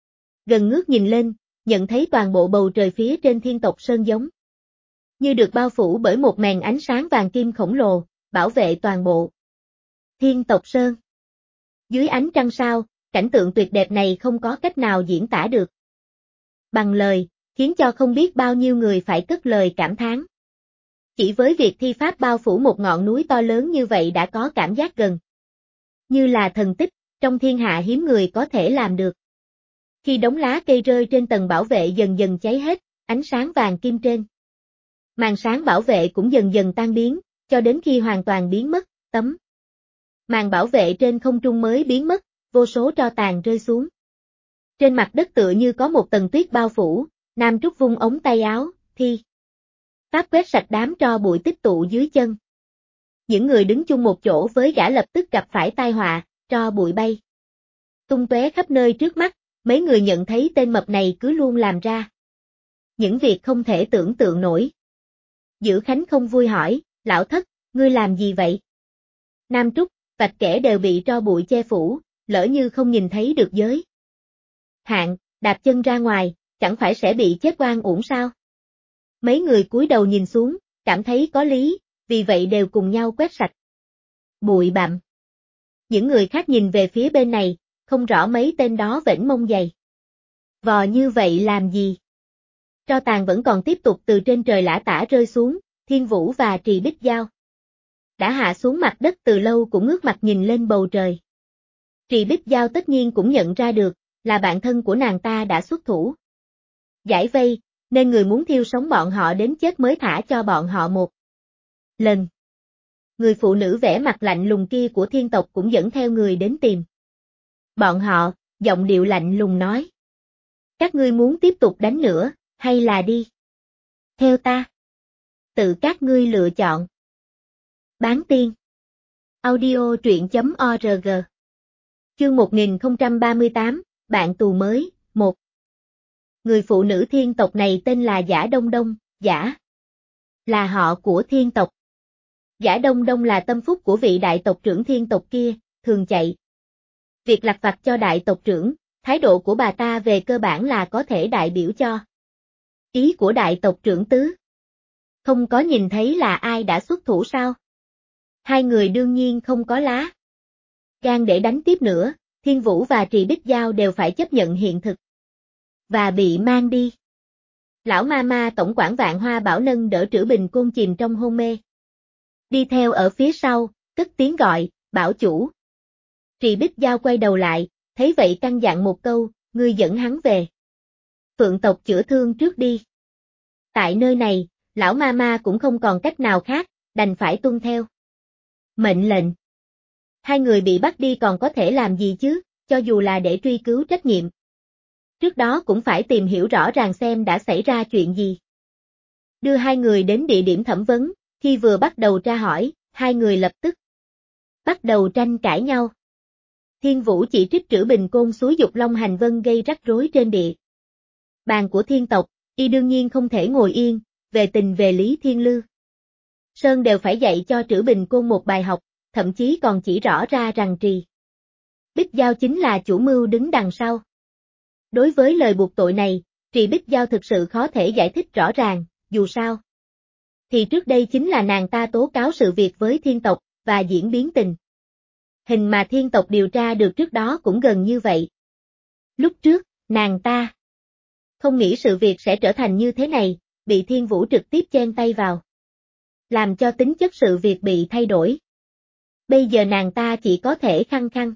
ngước nhìn lên, nhận thấy toàn bộ bầu trời phía trên Thiên Tộc Sơn giống như được bao phủ bởi một màn ánh sáng vàng kim khổng lồ, bảo vệ toàn bộ Thiên Tộc Sơn. Dưới ánh trăng sao, cảnh tượng tuyệt đẹp này không có cách nào diễn tả được bằng lời, khiến cho không biết bao nhiêu người phải cất lời cảm thán. Chỉ với việc thi pháp bao phủ một ngọn núi to lớn như vậy đã có cảm giác gần như là thần tích, trong thiên hạ hiếm người có thể làm được. Khi đống lá cây rơi trên tầng bảo vệ dần dần cháy hết, ánh sáng vàng kim trên màn sáng bảo vệ cũng dần dần tan biến, cho đến khi hoàn toàn biến mất, tấm màn bảo vệ trên không trung mới biến mất, vô số tro tàn rơi xuống. Trên mặt đất tựa như có một tầng tuyết bao phủ, Nam Trúc vung ống tay áo, thi pháp quét sạch đám tro bụi tích tụ dưới chân. Những người đứng chung một chỗ với gã lập tức gặp phải tai họa, tro bụi bay tung tóe khắp nơi trước mắt, mấy người nhận thấy tên mập này cứ luôn làm ra những việc không thể tưởng tượng nổi. Dữ Khánh không vui hỏi, lão thất, ngươi làm gì vậy? Nam Trúc, vạch kẻ đều bị tro bụi che phủ, lỡ như không nhìn thấy được giới hạn, đạp chân ra ngoài, chẳng phải sẽ bị chết oan uổng sao? Mấy người cúi đầu nhìn xuống, cảm thấy có lý, vì vậy đều cùng nhau quét sạch bụi bặm. Những người khác nhìn về phía bên này, không rõ mấy tên đó vểnh mông giày vò như vậy làm gì. Tro tàn vẫn còn tiếp tục từ trên trời lả tả rơi xuống, Thiên Vũ và Trì Bích Giao đã hạ xuống mặt đất từ lâu cũng ngước mặt nhìn lên bầu trời. Trì Bích Giao tất nhiên cũng nhận ra được, là bạn thân của nàng ta đã xuất thủ giải vây, nên người muốn thiêu sống bọn họ đến chết mới thả cho bọn họ một lần. Người phụ nữ vẻ mặt lạnh lùng kia của thiên tộc cũng dẫn theo người đến tìm bọn họ, giọng điệu lạnh lùng nói. Các ngươi muốn tiếp tục đánh nữa, hay là đi theo ta? Tự các ngươi lựa chọn. Bán tiên. Audio truyện.org. Chương 1038, bạn tù mới, 1. Người phụ nữ thiên tộc này tên là Giả Đông Đông, Giả là họ của thiên tộc. Giả Đông Đông là tâm phúc của vị đại tộc trưởng thiên tộc kia, thường chạy việc lặt vặt cho đại tộc trưởng, thái độ của bà ta về cơ bản là có thể đại biểu cho ý của đại tộc trưởng tứ. Không có nhìn thấy là ai đã xuất thủ sao? Hai người đương nhiên không có lá gan để đánh tiếp nữa, Thiên Vũ và Trì Bích Giao đều phải chấp nhận hiện thực và bị mang đi. Lão ma ma tổng quản Vạn Hoa Bảo nâng đỡ Trữ Bình Côn chìm trong hôn mê. Đi theo ở phía sau, cất tiếng gọi, bảo chủ. Trì Bích Giao quay đầu lại, thấy vậy căn dặn một câu, ngươi dẫn hắn về Phượng tộc chữa thương trước đi. Tại nơi này, lão ma ma cũng không còn cách nào khác, đành phải tuân theo mệnh lệnh. Hai người bị bắt đi còn có thể làm gì chứ, cho dù là để truy cứu trách nhiệm. Trước đó cũng phải tìm hiểu rõ ràng xem đã xảy ra chuyện gì. Đưa hai người đến địa điểm thẩm vấn, khi vừa bắt đầu tra hỏi, hai người lập tức bắt đầu tranh cãi nhau. Thiên Vũ chỉ trích Trữ Bình Côn xúi dục Long Hành Vân gây rắc rối trên địa bàn của thiên tộc, y đương nhiên không thể ngồi yên, về tình về lý Thiên Lư Sơn đều phải dạy cho Trữ Bình Côn một bài học, thậm chí còn chỉ rõ ra rằng Trì Bích Giao chính là chủ mưu đứng đằng sau. Đối với lời buộc tội này, Trì Bích Giao thực sự khó thể giải thích rõ ràng, dù sao thì trước đây chính là nàng ta tố cáo sự việc với thiên tộc, và diễn biến tình hình mà thiên tộc điều tra được trước đó cũng gần như vậy. Lúc trước, nàng ta không nghĩ sự việc sẽ trở thành như thế này, bị Thiên Vũ trực tiếp chen tay vào, làm cho tính chất sự việc bị thay đổi. Bây giờ nàng ta chỉ có thể khăng khăng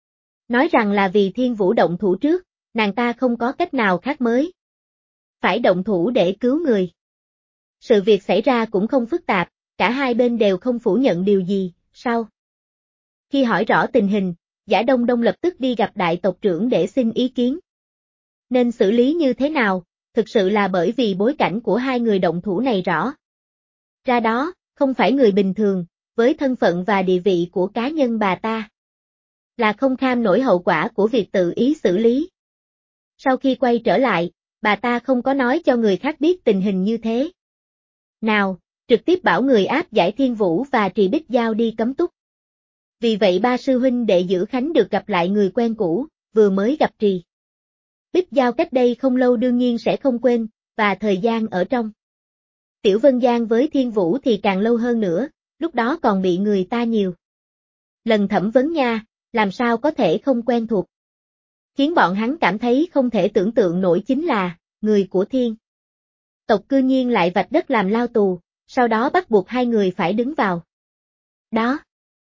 nói rằng là vì Thiên Vũ động thủ trước, nàng ta không có cách nào khác mới phải động thủ để cứu người. Sự việc xảy ra cũng không phức tạp, cả hai bên đều không phủ nhận điều gì, sau khi hỏi rõ tình hình, Giả Đông Đông lập tức đi gặp đại tộc trưởng để xin ý kiến. Nên xử lý như thế nào, thực sự là bởi vì bối cảnh của hai người động thủ này rõ ra đó, không phải người bình thường, với thân phận và địa vị của cá nhân bà ta là không kham nổi hậu quả của việc tự ý xử lý. Sau khi quay trở lại, bà ta không có nói cho người khác biết tình hình như thế nào, trực tiếp bảo người áp giải Thiên Vũ và Trì Bích Giao đi cấm túc. Vì vậy ba sư huynh đệ Dữ Khánh được gặp lại người quen cũ, vừa mới gặp Trì Bích Giao cách đây không lâu đương nhiên sẽ không quên, và thời gian ở trong Tiểu Vân Giang với Thiên Vũ thì càng lâu hơn nữa, lúc đó còn bị người ta nhiều lần thẩm vấn nha, làm sao có thể không quen thuộc. Khiến bọn hắn cảm thấy không thể tưởng tượng nổi chính là, người của thiên tộc cư nhiên lại vạch đất làm lao tù, sau đó bắt buộc hai người phải đứng vào đó.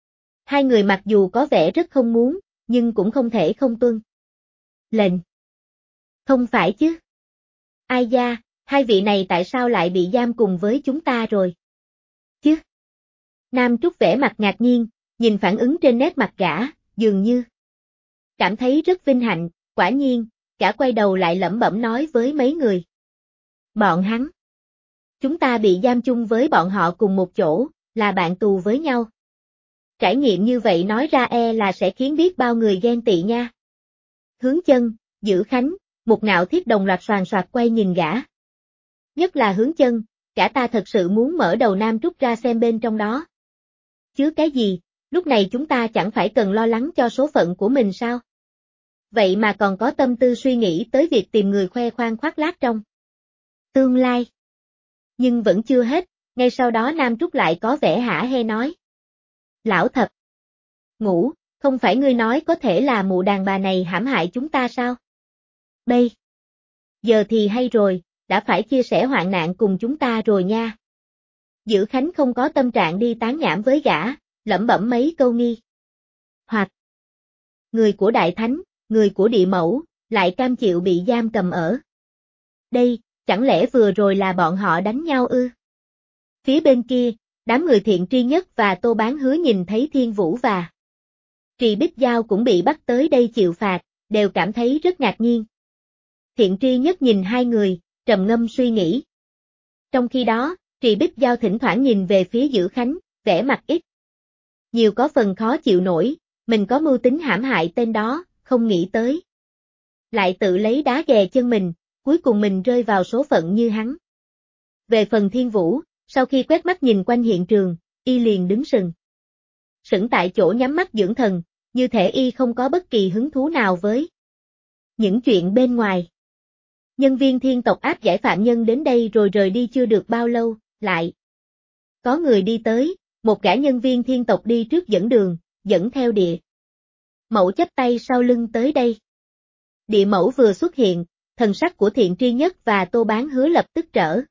Hai người mặc dù có vẻ rất không muốn, nhưng cũng không thể không tuân lệnh. Không phải chứ? Ai da, hai vị này tại sao lại bị giam cùng với chúng ta rồi? Chứ? Nam Trúc vẻ mặt ngạc nhiên, nhìn phản ứng trên nét mặt gã, dường như cảm thấy rất vinh hạnh, quả nhiên, gã quay đầu lại lẩm bẩm nói với mấy người. Bọn hắn. Chúng ta bị giam chung với bọn họ cùng một chỗ, là bạn tù với nhau. Trải nghiệm như vậy nói ra là sẽ khiến biết bao người ghen tị nha. Hướng Chân, Dữ Khánh, Một Ngạo Thiết đồng loạt soàn soạt quay nhìn gã. Nhất là Hướng Chân, gã ta thật sự muốn mở đầu Nam Trúc ra xem bên trong đó. Chứ cái gì, lúc này chúng ta chẳng phải cần lo lắng cho số phận của mình sao? Vậy mà còn có tâm tư suy nghĩ tới việc tìm người khoe khoang khoác lác trong tương lai. Nhưng vẫn chưa hết, ngay sau đó Nam Trúc lại có vẻ hả hê nói. Lão Thập, Ngũ, không phải ngươi nói có thể là mụ đàn bà này hãm hại chúng ta sao? Bây giờ thì hay rồi, đã phải chia sẻ hoạn nạn cùng chúng ta rồi nha. Dữ Khánh không có tâm trạng đi tán nhảm với gã, lẩm bẩm mấy câu nghi hoặc. Người của Đại Thánh, người của Địa Mẫu, lại cam chịu bị giam cầm ở đây, chẳng lẽ vừa rồi là bọn họ đánh nhau ư? Phía bên kia, đám người Thiện Tri Nhất và Tô Bán Hứa nhìn thấy Thiên Vũ và Trì Bích Giao cũng bị bắt tới đây chịu phạt, đều cảm thấy rất ngạc nhiên. Thiện Tri Nhất nhìn hai người, trầm ngâm suy nghĩ. Trong khi đó, Trì Bích Giao thỉnh thoảng nhìn về phía Dữ Khánh, vẻ mặt ít nhiều có phần khó chịu nổi, mình có mưu tính hãm hại tên đó, không nghĩ tới. Lại tự lấy đá ghè chân mình, cuối cùng mình rơi vào số phận như hắn. Về phần Thiên Vũ, sau khi quét mắt nhìn quanh hiện trường, y liền đứng sững tại chỗ nhắm mắt dưỡng thần, như thể y không có bất kỳ hứng thú nào với những chuyện bên ngoài. Nhân viên thiên tộc áp giải phạm nhân đến đây rồi rời đi chưa được bao lâu, lại có người đi tới, một gã nhân viên thiên tộc đi trước dẫn đường, dẫn theo Địa Mẫu chắp tay sau lưng tới đây. Địa Mẫu vừa xuất hiện, thần sắc của Thiện Tri Nhất và Tô Bán Hứa lập tức trở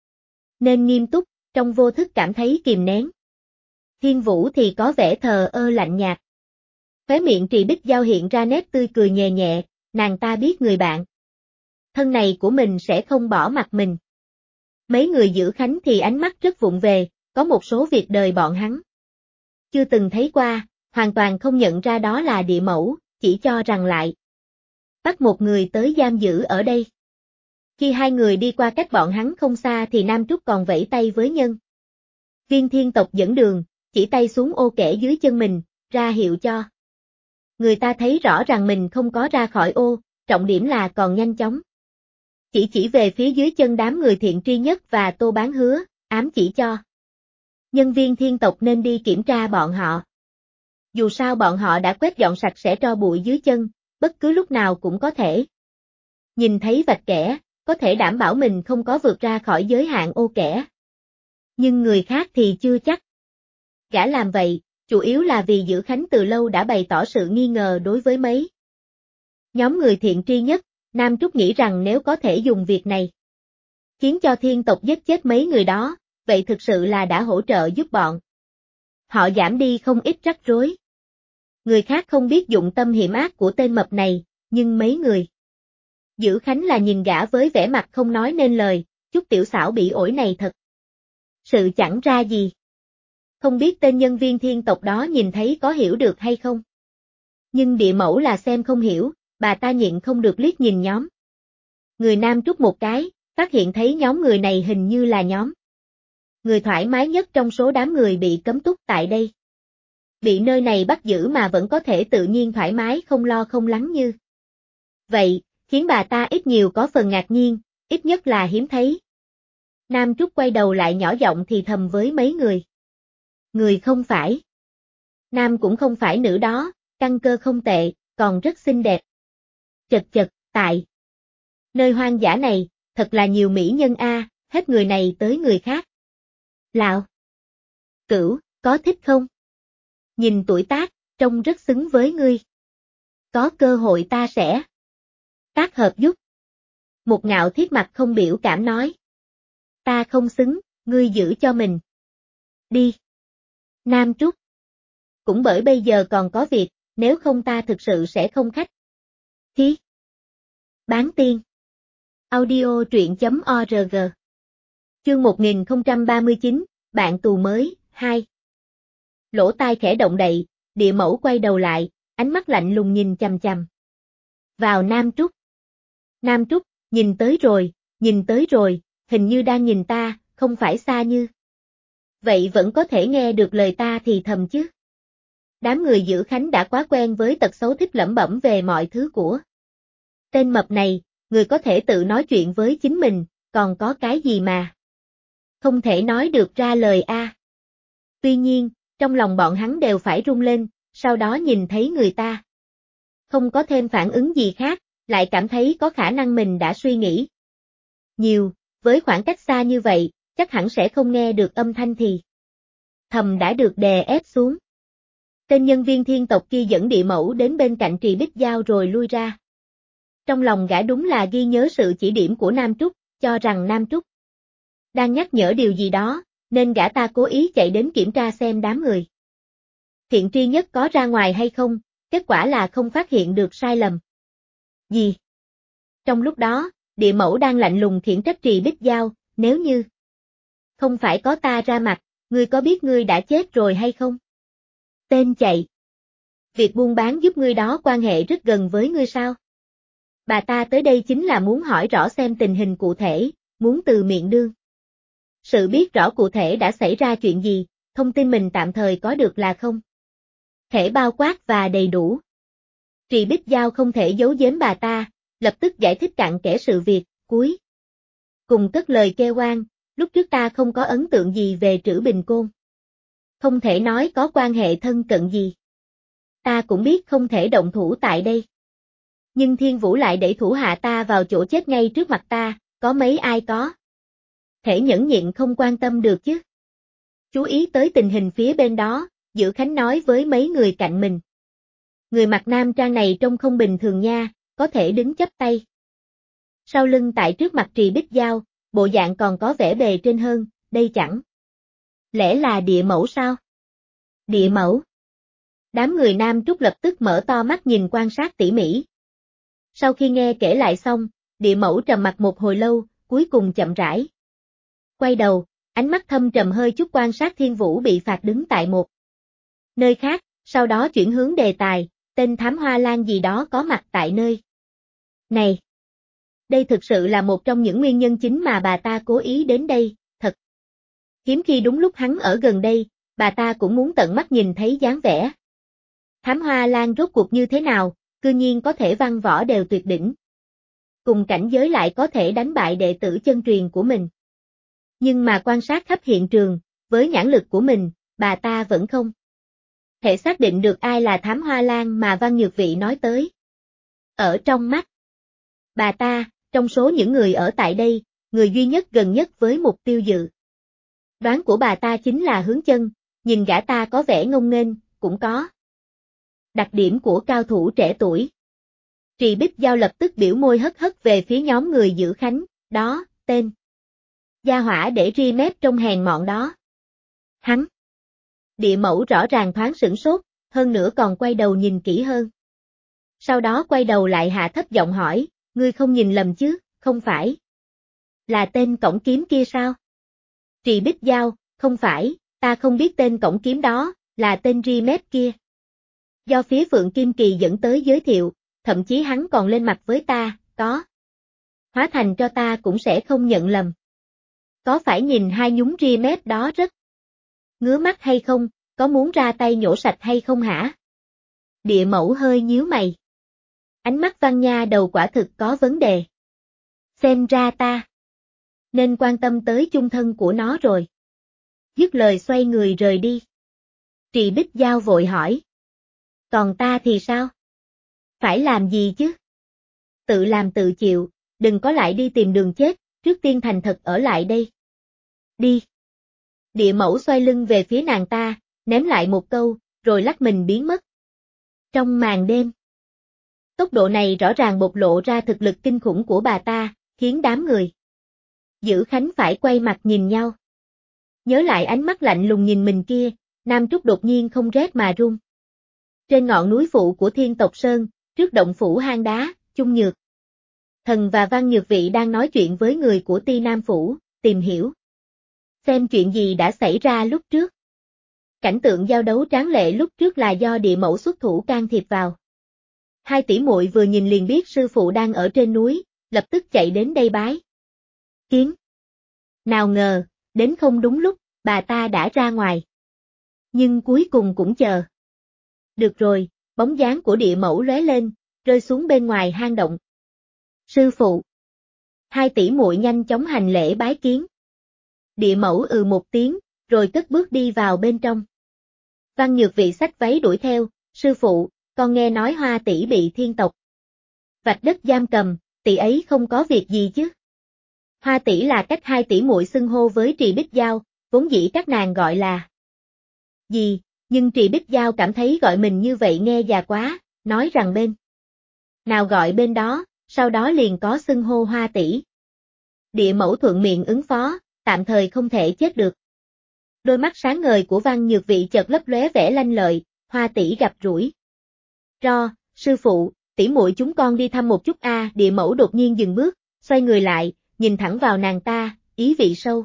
nên nghiêm túc, trong vô thức cảm thấy kìm nén. Thiên Vũ thì có vẻ thờ ơ lạnh nhạt. Khóe miệng Trì Bích Giao hiện ra nét tươi cười nhẹ nhẹ, nàng ta biết người bạn thân này của mình sẽ không bỏ mặc mình. Mấy người Dữ Khánh thì ánh mắt rất vụng về, có một số việc đời bọn hắn chưa từng thấy qua, hoàn toàn không nhận ra đó là Địa Mẫu, chỉ cho rằng lại bắt một người tới giam giữ ở đây. Khi hai người đi qua cách bọn hắn không xa thì Nam Trúc còn vẫy tay với nhân viên thiên tộc dẫn đường, chỉ tay xuống ô kẽ dưới chân mình, ra hiệu cho người ta thấy rõ rằng mình không có ra khỏi ô, trọng điểm là còn nhanh chóng. Chỉ về phía dưới chân đám người Thiện Tri Nhất và Tô Bán Hứa, ám chỉ cho nhân viên thiên tộc nên đi kiểm tra bọn họ. Dù sao bọn họ đã quét dọn sạch sẽ tro bụi dưới chân, bất cứ lúc nào cũng có thể nhìn thấy vạch kẻ, có thể đảm bảo mình không có vượt ra khỏi giới hạn ô kẻ. Nhưng người khác thì chưa chắc. Gã làm vậy, chủ yếu là vì Dữ Khánh từ lâu đã bày tỏ sự nghi ngờ đối với mấy nhóm người Thiện Tri Nhất, Nam Trúc nghĩ rằng nếu có thể dùng việc này khiến cho thiên tộc giết chết mấy người đó, vậy thực sự là đã hỗ trợ giúp bọn họ giảm đi không ít rắc rối. Người khác không biết dụng tâm hiểm ác của tên mập này, nhưng mấy người Dữ Khánh là nhìn gã với vẻ mặt không nói nên lời, chút tiểu xảo bị ổi này thật sự chẳng ra gì. Không biết tên nhân viên thiên tộc đó nhìn thấy có hiểu được hay không. Nhưng Địa Mẫu là xem không hiểu, bà ta nhịn không được liếc nhìn nhóm người Nam Trúc một cái, phát hiện thấy nhóm người này hình như là nhóm người thoải mái nhất trong số đám người bị cấm túc tại đây. Bị nơi này bắt giữ mà vẫn có thể tự nhiên thoải mái không lo không lắng như vậy, khiến bà ta ít nhiều có phần ngạc nhiên, ít nhất là hiếm thấy. Nam Trúc quay đầu lại nhỏ giọng thì thầm với mấy người. Người không phải nam cũng không phải nữ đó, căn cơ không tệ, còn rất xinh đẹp. Chật chật, tại nơi hoang dã này, thật là nhiều mỹ nhân a, hết người này tới người khác. Lạo Cửu, có thích không? Nhìn tuổi tác, trông rất xứng với ngươi. Có cơ hội ta sẽ tác hợp giúp. Một Ngạo Thiết mặt không biểu cảm nói. Ta không xứng, ngươi giữ cho mình. Đi. Nam Trúc. Cũng bởi bây giờ còn có việc, nếu không ta thực sự sẽ không khách khí. Bán tiên. Audio truyện.org. Chương 1039, bạn tù mới, 2. Lỗ tai khẽ động đậy, Địa Mẫu quay đầu lại, ánh mắt lạnh lùng nhìn chằm chằm vào Nam Trúc. Nam Trúc, nhìn tới rồi, hình như đang nhìn ta, không phải xa như. Vậy vẫn có thể nghe được lời ta thì thầm chứ. Đám người Dữ Khánh đã quá quen với tật xấu thích lẩm bẩm về mọi thứ của Tên mập này, người có thể tự nói chuyện với chính mình, còn có cái gì mà không thể nói được ra lời a. Tuy nhiên, trong lòng bọn hắn đều phải rung lên, sau đó nhìn thấy người ta không có thêm phản ứng gì khác, lại cảm thấy có khả năng mình đã suy nghĩ nhiều, với khoảng cách xa như vậy, chắc hẳn sẽ không nghe được âm thanh thì thầm đã được đè ép xuống. Tên nhân viên thiên tộc kia dẫn địa mẫu đến bên cạnh Trì Bích Giao rồi lui ra. Trong lòng gã đúng là ghi nhớ sự chỉ điểm của Nam Trúc, cho rằng Nam Trúc đang nhắc nhở điều gì đó, nên gã ta cố ý chạy đến kiểm tra xem đám người thiện tri nhất có ra ngoài hay không, kết quả là không phát hiện được sai lầm gì. Trong lúc đó, địa mẫu đang lạnh lùng khiển trách Trì Bích Giao, nếu như không phải có ta ra mặt, ngươi có biết ngươi đã chết rồi hay không? Tên chạy. Việc buôn bán giúp ngươi đó quan hệ rất gần với ngươi sao? Bà ta tới đây chính là muốn hỏi rõ xem tình hình cụ thể, muốn từ miệng đương sự biết rõ cụ thể đã xảy ra chuyện gì, thông tin mình tạm thời có được là không thể bao quát và đầy đủ. Trì Bích Giao không thể giấu giếm bà ta, lập tức giải thích cặn kẽ sự việc, cuối cùng cất lời kêu oan, lúc trước ta không có ấn tượng gì về Trữ Bình Côn. Không thể nói có quan hệ thân cận gì. Ta cũng biết không thể động thủ tại đây. Nhưng Thiên Vũ lại đẩy thủ hạ ta vào chỗ chết ngay trước mặt ta, có mấy ai có thể nhẫn nhịn không quan tâm được chứ. Chú ý tới tình hình phía bên đó, Dữ Khánh nói với mấy người cạnh mình. Người mặc nam trang này trông không bình thường nha, có thể đứng chắp tay sau lưng tại trước mặt Trì Bích Giao, bộ dạng còn có vẻ bề trên hơn, đây chẳng lẽ là địa mẫu sao? Địa mẫu. Đám người Nam Trúc lập tức mở to mắt nhìn quan sát tỉ mỉ. Sau khi nghe kể lại xong, địa mẫu trầm mặt một hồi lâu, cuối cùng chậm rãi quay đầu, ánh mắt thâm trầm hơi chút quan sát Thiên Vũ bị phạt đứng tại một nơi khác, sau đó chuyển hướng đề tài, tên thám hoa lan gì đó có mặt tại nơi này. Đây thực sự là một trong những nguyên nhân chính mà bà ta cố ý đến đây, thật hiếm khi đúng lúc hắn ở gần đây, bà ta cũng muốn tận mắt nhìn thấy dáng vẻ thám hoa lan rốt cuộc như thế nào, cư nhiên có thể văn võ đều tuyệt đỉnh. Cùng cảnh giới lại có thể đánh bại đệ tử chân truyền của mình. Nhưng mà quan sát khắp hiện trường, với nhãn lực của mình, bà ta vẫn không thể xác định được ai là thám hoa lan mà Văn Nhược Vị nói tới. Ở trong mắt bà ta, trong số những người ở tại đây, người duy nhất gần nhất với mục tiêu dự đoán của bà ta chính là Hướng Chân, nhìn gã ta có vẻ ngông nghênh, cũng có đặc điểm của cao thủ trẻ tuổi. Trì Bích Giao lập tức biểu môi hất hất về phía nhóm người Dữ Khánh, đó, tên gia hỏa để ri mép trong hèn mọn đó. Hắn. Địa mẫu rõ ràng thoáng sửng sốt, hơn nữa còn quay đầu nhìn kỹ hơn. Sau đó quay đầu lại hạ thấp giọng hỏi, ngươi không nhìn lầm chứ, không phải là tên cổng kiếm kia sao? Trì Bích Giao, không phải, ta không biết tên cổng kiếm đó, là tên ri mép kia. Do phía Phượng Kim Kỳ dẫn tới giới thiệu, thậm chí hắn còn lên mặt với ta, có hóa thành cho ta cũng sẽ không nhận lầm. Có phải nhìn hai nhúng ri mép đó rất ngứa mắt hay không, có muốn ra tay nhổ sạch hay không hả? Địa mẫu hơi nhíu mày. Ánh mắt Văn Nha đầu quả thực có vấn đề. Xem ra ta nên quan tâm tới chung thân của nó rồi. Dứt lời xoay người rời đi. Trì Bích Giao vội hỏi. Còn ta thì sao? Phải làm gì chứ? Tự làm tự chịu, đừng có lại đi tìm đường chết, trước tiên thành thật ở lại đây. Đi. Địa mẫu xoay lưng về phía nàng ta, ném lại một câu, rồi lắc mình biến mất. Trong màn đêm. Tốc độ này rõ ràng bộc lộ ra thực lực kinh khủng của bà ta, khiến đám người Dữ Khánh phải quay mặt nhìn nhau. Nhớ lại ánh mắt lạnh lùng nhìn mình kia, Nam Trúc đột nhiên không rét mà run. Trên ngọn núi phụ của Thiên Tộc Sơn, trước động phủ hang đá, Chung Nhược Thần và Văn Nhược Vị đang nói chuyện với người của Ti Nam Phủ, tìm hiểu xem chuyện gì đã xảy ra lúc trước. Cảnh tượng giao đấu tráng lệ lúc trước là do địa mẫu xuất thủ can thiệp vào. Hai tỷ muội vừa nhìn liền biết sư phụ đang ở trên núi, lập tức chạy đến đây bái kiến. Nào ngờ, đến không đúng lúc, bà ta đã ra ngoài. Nhưng cuối cùng cũng chờ. Được rồi, bóng dáng của địa mẫu lóe lên, rơi xuống bên ngoài hang động. Sư phụ. Hai tỷ muội nhanh chóng hành lễ bái kiến. Địa mẫu một tiếng, rồi cất bước đi vào bên trong. Văn Nhược Vị xách váy đuổi theo, sư phụ, con nghe nói Hoa tỷ bị thiên tộc vạch đất giam cầm, tỷ ấy không có việc gì chứ? Hoa tỷ là cách hai tỷ muội xưng hô với Trì Bích Giao, vốn dĩ các nàng gọi là gì, nhưng Trì Bích Giao cảm thấy gọi mình như vậy nghe già quá, nói rằng bên nào gọi bên đó, sau đó liền có xưng hô Hoa tỷ. Địa mẫu thuận miệng ứng phó, tạm thời không thể chết được. Đôi mắt sáng ngời của Văn Nhược Vị chợt lấp lóe vẻ lanh lợi, Hoa tỷ gặp rủi ro, sư phụ, tỷ muội chúng con đi thăm một chút a. Địa mẫu đột nhiên dừng bước, xoay người lại, nhìn thẳng vào nàng ta, ý vị sâu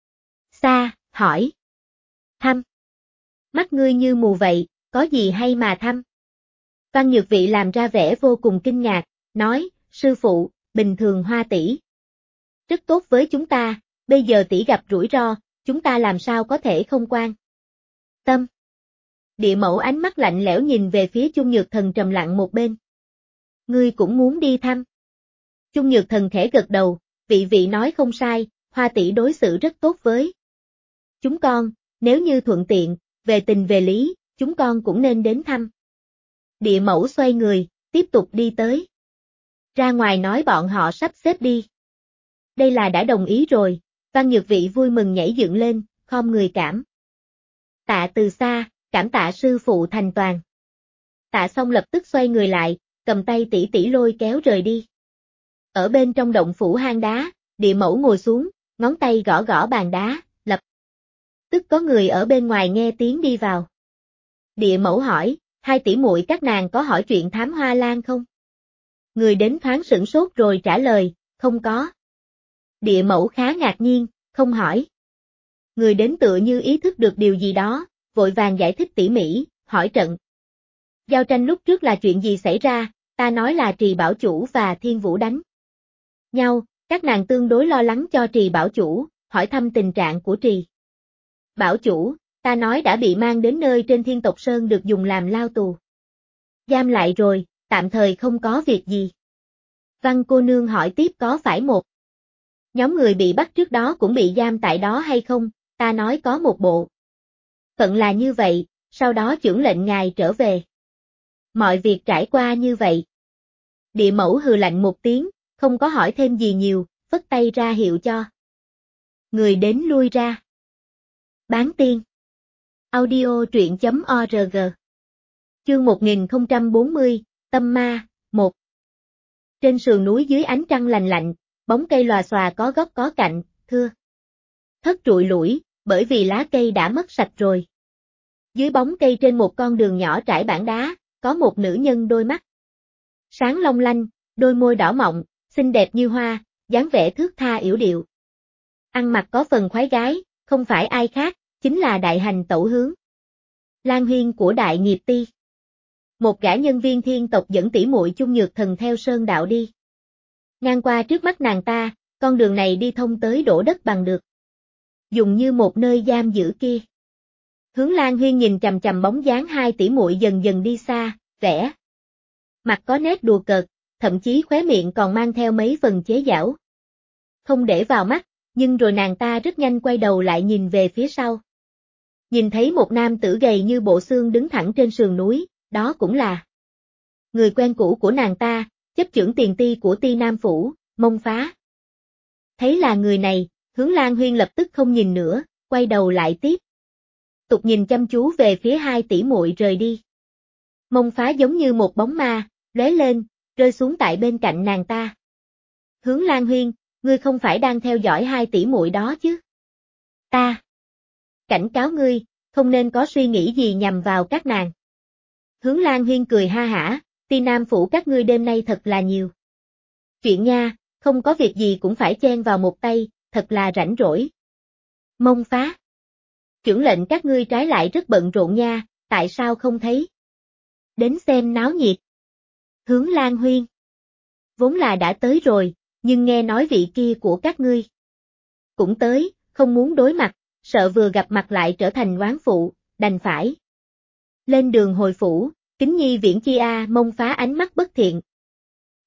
xa, hỏi. Thăm? Mắt ngươi như mù vậy, có gì hay mà thăm? Văn Nhược Vị làm ra vẻ vô cùng kinh ngạc, nói, sư phụ, bình thường Hoa tỷ rất tốt với chúng ta, bây giờ tỷ gặp rủi ro, chúng ta làm sao có thể không quan tâm. Địa mẫu ánh mắt lạnh lẽo nhìn về phía Chung Nhược Thần trầm lặng một bên. Ngươi cũng muốn đi thăm? Chung Nhược Thần khẽ gật đầu, vị nói không sai, Hoa tỷ đối xử rất tốt với chúng con, nếu như thuận tiện, về tình về lý, chúng con cũng nên đến thăm. Địa mẫu xoay người, tiếp tục đi tới. Ra ngoài nói bọn họ sắp xếp đi. Đây là đã đồng ý rồi, Văn Nhược Vị vui mừng nhảy dựng lên, khom người cảm tạ từ xa, cảm tạ sư phụ thành toàn. Tạ xong lập tức xoay người lại, cầm tay tỷ tỷ lôi kéo rời đi. Ở bên trong động phủ hang đá, địa mẫu ngồi xuống, ngón tay gõ gõ bàn đá, lập tức có người ở bên ngoài nghe tiếng đi vào. Địa mẫu hỏi, hai tỷ muội các nàng có hỏi chuyện thám hoa lan không? Người đến thoáng sửng sốt rồi trả lời, không có. Địa mẫu khá ngạc nhiên, không hỏi. Người đến tựa như ý thức được điều gì đó, vội vàng giải thích tỉ mỉ, hỏi trận giao tranh lúc trước là chuyện gì xảy ra, ta nói là Trì Bảo Chủ và Thiên Vũ đánh nhau, các nàng tương đối lo lắng cho Trì Bảo Chủ, hỏi thăm tình trạng của Trì Bảo Chủ, ta nói đã bị mang đến nơi trên Thiên Tộc Sơn được dùng làm lao tù giam lại rồi, tạm thời không có việc gì. Văn cô nương hỏi tiếp có phải một nhóm người bị bắt trước đó cũng bị giam tại đó hay không, ta nói có một bộ phận là như vậy, sau đó chưởng lệnh ngài trở về. Mọi việc trải qua như vậy. Địa mẫu hừ lạnh một tiếng, không có hỏi thêm gì nhiều, phất tay ra hiệu cho người đến lui ra. Bán tiên. Audio truyện.org. Chương 1040, Tâm Ma, 1. Trên sườn núi dưới ánh trăng lành lạnh, bóng cây lòa xòa có gốc có cạnh, thưa thất trụi lủi, bởi vì lá cây đã mất sạch rồi. Dưới bóng cây trên một con đường nhỏ trải bảng đá, có một nữ nhân đôi mắt sáng long lanh, đôi môi đỏ mọng, xinh đẹp như hoa, dáng vẻ thướt tha yểu điệu. Ăn mặc có phần khoái gái, không phải ai khác, chính là đại hành tẩu hướng Lan Huyên của Đại Nghiệp Ti. Một gã nhân viên thiên tộc dẫn tỷ muội Chung Nhược Thần theo sơn đạo đi. Ngang qua trước mắt nàng ta, con đường này đi thông tới đổ đất bằng được dùng như một nơi giam giữ kia. Hướng Lan Huyên nhìn chằm chằm bóng dáng hai tỷ muội dần dần đi xa, vẻ mặt có nét đùa cợt, thậm chí khóe miệng còn mang theo mấy phần chế giảo. Không để vào mắt, nhưng rồi nàng ta rất nhanh quay đầu lại nhìn về phía sau. Nhìn thấy một nam tử gầy như bộ xương đứng thẳng trên sườn núi, đó cũng là người quen cũ của nàng ta, chấp chưởng tiền ti của Ti Nam Phủ, Mông Phá. Thấy là người này, Hướng Lan Huyên lập tức không nhìn nữa, quay đầu lại tiếp tục nhìn chăm chú về phía hai tỷ muội rời đi. Mông Phá giống như một bóng ma, lóe lên, rơi xuống tại bên cạnh nàng ta. Hướng Lan Huyên, ngươi không phải đang theo dõi hai tỷ muội đó chứ? Ta cảnh cáo ngươi, không nên có suy nghĩ gì nhằm vào các nàng. Hướng Lan Huyên cười ha hả, Ti Nam Phủ các ngươi đêm nay thật là nhiều chuyện nha, không có việc gì cũng phải chen vào một tay, thật là rảnh rỗi. Mông Phá, chưởng lệnh các ngươi trái lại rất bận rộn nha, tại sao không thấy đến xem náo nhiệt? Hướng Lan Huyên, vốn là đã tới rồi, nhưng nghe nói vị kia của các ngươi cũng tới, không muốn đối mặt, sợ vừa gặp mặt lại trở thành oán phụ, đành phải lên đường hồi phủ, kính nhi viễn chi a. Mông Phá ánh mắt bất thiện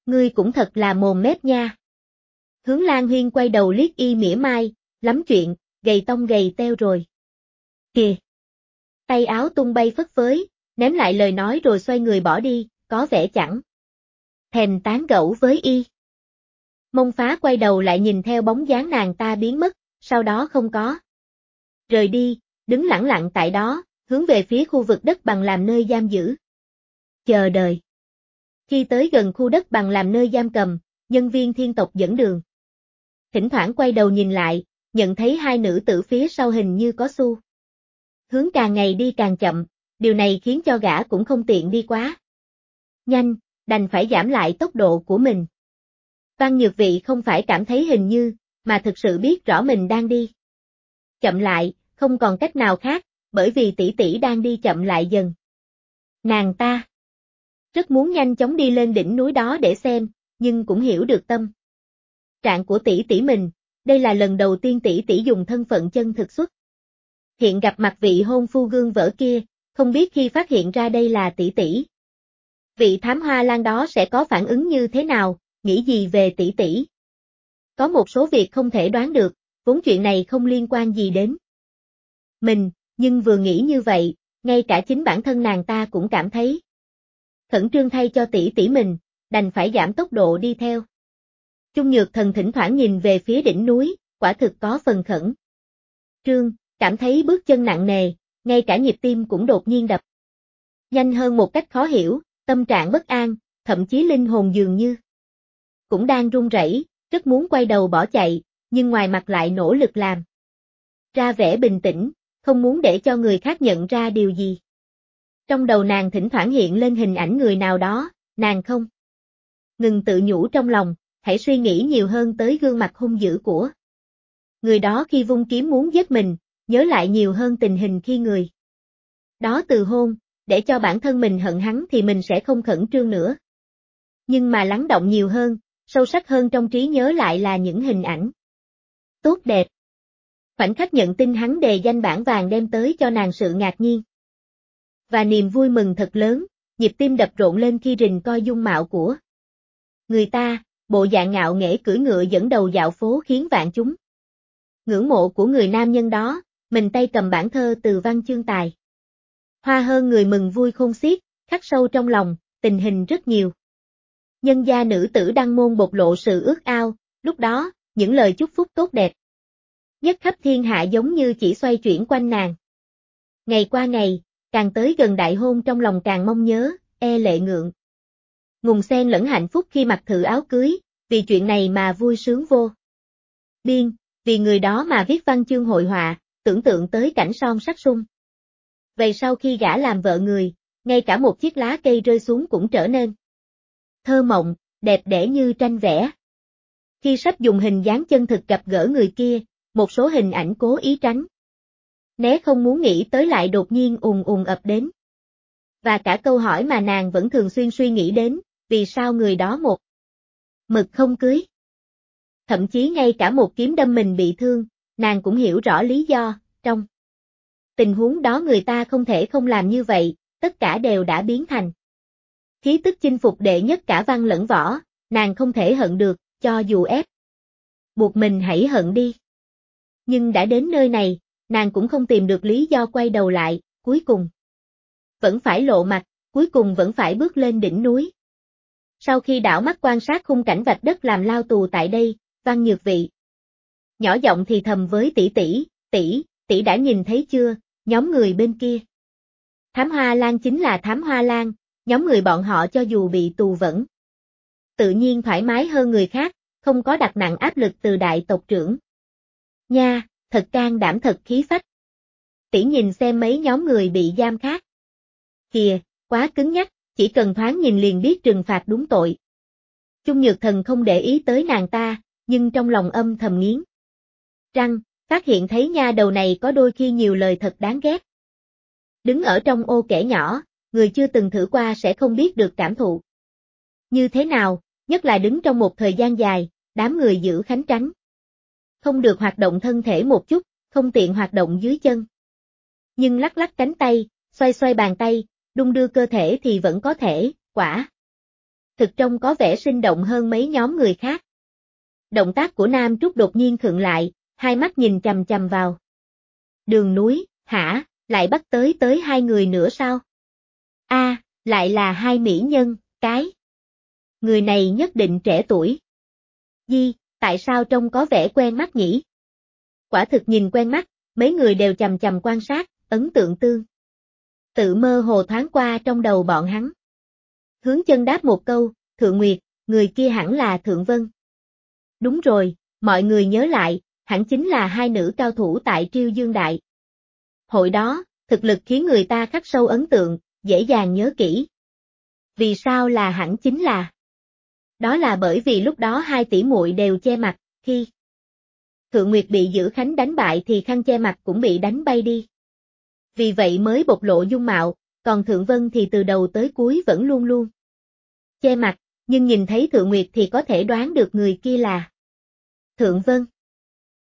Ngươi cũng thật là mồm mép nha. Hướng Lan Huyên quay đầu liếc y mỉa mai, lắm chuyện, gầy tông gầy teo rồi. Kìa! Tay áo tung bay phất phới, ném lại lời nói rồi xoay người bỏ đi, có vẻ chẳng thèm tán gẫu với y. Mông Phá quay đầu lại nhìn theo bóng dáng nàng ta biến mất, sau đó không có rời đi, đứng lẳng lặng tại đó, hướng về phía khu vực đất bằng làm nơi giam giữ. Chờ đợi. Khi tới gần khu đất bằng làm nơi giam cầm, nhân viên thiên tộc dẫn đường. Thỉnh thoảng quay đầu nhìn lại, nhận thấy hai nữ tử phía sau hình như có xu hướng càng ngày đi càng chậm, điều này khiến cho gã cũng không tiện đi quá nhanh, đành phải giảm lại tốc độ của mình. Văn Nhược Vị không phải cảm thấy hình như, mà thực sự biết rõ mình đang đi chậm lại, không còn cách nào khác, bởi vì tỷ tỷ đang đi chậm lại dần. Nàng ta rất muốn nhanh chóng đi lên đỉnh núi đó để xem, nhưng cũng hiểu được tâm trạng của tỷ tỷ mình, đây là lần đầu tiên tỷ tỷ dùng thân phận chân thực xuất hiện gặp mặt vị hôn phu gương vỡ kia, không biết khi phát hiện ra đây là tỷ tỷ. Vị thám hoa lan đó sẽ có phản ứng như thế nào, nghĩ gì về tỷ tỷ. Có một số việc không thể đoán được, vốn chuyện này không liên quan gì đến mình, nhưng vừa nghĩ như vậy, ngay cả chính bản thân nàng ta cũng cảm thấy khẩn trương thay cho tỷ tỷ mình, đành phải giảm tốc độ đi theo. Chung Nhược Thần thỉnh thoảng nhìn về phía đỉnh núi, quả thực có phần khẩn trương, cảm thấy bước chân nặng nề, ngay cả nhịp tim cũng đột nhiên đập nhanh hơn một cách khó hiểu, tâm trạng bất an, thậm chí linh hồn dường như cũng đang run rẩy, rất muốn quay đầu bỏ chạy, nhưng ngoài mặt lại nỗ lực làm ra vẻ bình tĩnh, không muốn để cho người khác nhận ra điều gì. Trong đầu nàng thỉnh thoảng hiện lên hình ảnh người nào đó, nàng không ngừng tự nhủ trong lòng, hãy suy nghĩ nhiều hơn tới gương mặt hung dữ của người đó khi vung kiếm muốn giết mình, nhớ lại nhiều hơn tình hình khi người đó từ hôn, để cho bản thân mình hận hắn thì mình sẽ không khẩn trương nữa. Nhưng mà lắng động nhiều hơn, sâu sắc hơn trong trí nhớ lại là những hình ảnh tốt đẹp. Khoảnh khắc nhận tin hắn đề danh bảng vàng đem tới cho nàng sự ngạc nhiên và niềm vui mừng thật lớn, nhịp tim đập rộn lên khi rình coi dung mạo của người ta, bộ dạng ngạo nghễ cưỡi ngựa dẫn đầu dạo phố khiến vạn chúng ngưỡng mộ của người nam nhân đó, mình tay cầm bản thơ từ văn chương tài hoa hơn người mừng vui khôn xiết, khắc sâu trong lòng, tình hình rất nhiều. Nhân gia nữ tử đăng môn bộc lộ sự ước ao, lúc đó, những lời chúc phúc tốt đẹp nhất khắp thiên hạ giống như chỉ xoay chuyển quanh nàng. Ngày qua ngày, càng tới gần đại hôn trong lòng càng mong nhớ, lệ ngượng ngùng xen lẫn hạnh phúc khi mặc thử áo cưới, vì chuyện này mà vui sướng vô biên, vì người đó mà viết văn chương hội họa, tưởng tượng tới cảnh son sắc sung. Vậy sau khi gả làm vợ người, ngay cả một chiếc lá cây rơi xuống cũng trở nên thơ mộng, đẹp đẽ như tranh vẽ. Khi sắp dùng hình dáng chân thực gặp gỡ người kia, một số hình ảnh cố ý tránh né không muốn nghĩ tới lại đột nhiên ùn ùn ập đến. Và cả câu hỏi mà nàng vẫn thường xuyên suy nghĩ đến, vì sao người đó một mực không cưới. Thậm chí ngay cả một kiếm đâm mình bị thương, nàng cũng hiểu rõ lý do, trong tình huống đó người ta không thể không làm như vậy, tất cả đều đã biến thành khí tức chinh phục đệ nhất cả văn lẫn võ, nàng không thể hận được, cho dù ép buộc mình hãy hận đi. Nhưng đã đến nơi này, nàng cũng không tìm được lý do quay đầu lại, cuối cùng vẫn phải lộ mặt, cuối cùng vẫn phải bước lên đỉnh núi. Sau khi đảo mắt quan sát khung cảnh vạch đất làm lao tù tại đây, Văn Nhược Vị nhỏ giọng thì thầm với tỷ đã nhìn thấy chưa, nhóm người bên kia. Thám Hoa Lan chính là Thám Hoa Lan, nhóm người bọn họ cho dù bị tù vẫn tự nhiên thoải mái hơn người khác, không có đặt nặng áp lực từ đại tộc trưởng. Nha, thật can đảm thật khí phách. Tỷ nhìn xem mấy nhóm người bị giam khác. Kìa, quá cứng nhắc, chỉ cần thoáng nhìn liền biết trừng phạt đúng tội. Chung Nhược Thần không để ý tới nàng ta, nhưng trong lòng âm thầm nghiến răng, phát hiện thấy nha đầu này có đôi khi nhiều lời thật đáng ghét. Đứng ở trong ô kẻ nhỏ, người chưa từng thử qua sẽ không biết được cảm thụ như thế nào, nhất là đứng trong một thời gian dài, đám người giữ khánh tránh. Không được hoạt động thân thể một chút, không tiện hoạt động dưới chân. Nhưng lắc lắc cánh tay, xoay xoay bàn tay, đung đưa cơ thể thì vẫn có thể, quả thực trông có vẻ sinh động hơn mấy nhóm người khác. Động tác của Nam Trúc đột nhiên khựng lại, hai mắt nhìn chằm chằm vào. Đường núi, hả, lại bắt tới hai người nữa sao? Lại là hai mỹ nhân, cái. Người này nhất định trẻ tuổi. Tại sao trông có vẻ quen mắt nhỉ? Quả thực nhìn quen mắt, mấy người đều chằm chằm quan sát, ấn tượng tự mơ hồ thoáng qua trong đầu bọn hắn. Hướng Chân đáp một câu, Thượng Nguyệt, người kia hẳn là Thượng Vân. Đúng rồi, mọi người nhớ lại, hẳn chính là hai nữ cao thủ tại Triêu Dương Đại. Hội đó, thực lực khiến người ta khắc sâu ấn tượng, dễ dàng nhớ kỹ. Vì sao là hẳn chính là? Đó là bởi vì lúc đó hai tỷ muội đều che mặt, khi Thượng Nguyệt bị Dữ Khánh đánh bại thì khăn che mặt cũng bị đánh bay đi. Vì vậy mới bộc lộ dung mạo, còn Thượng Vân thì từ đầu tới cuối vẫn luôn luôn che mặt, nhưng nhìn thấy Thượng Nguyệt thì có thể đoán được người kia là Thượng Vân.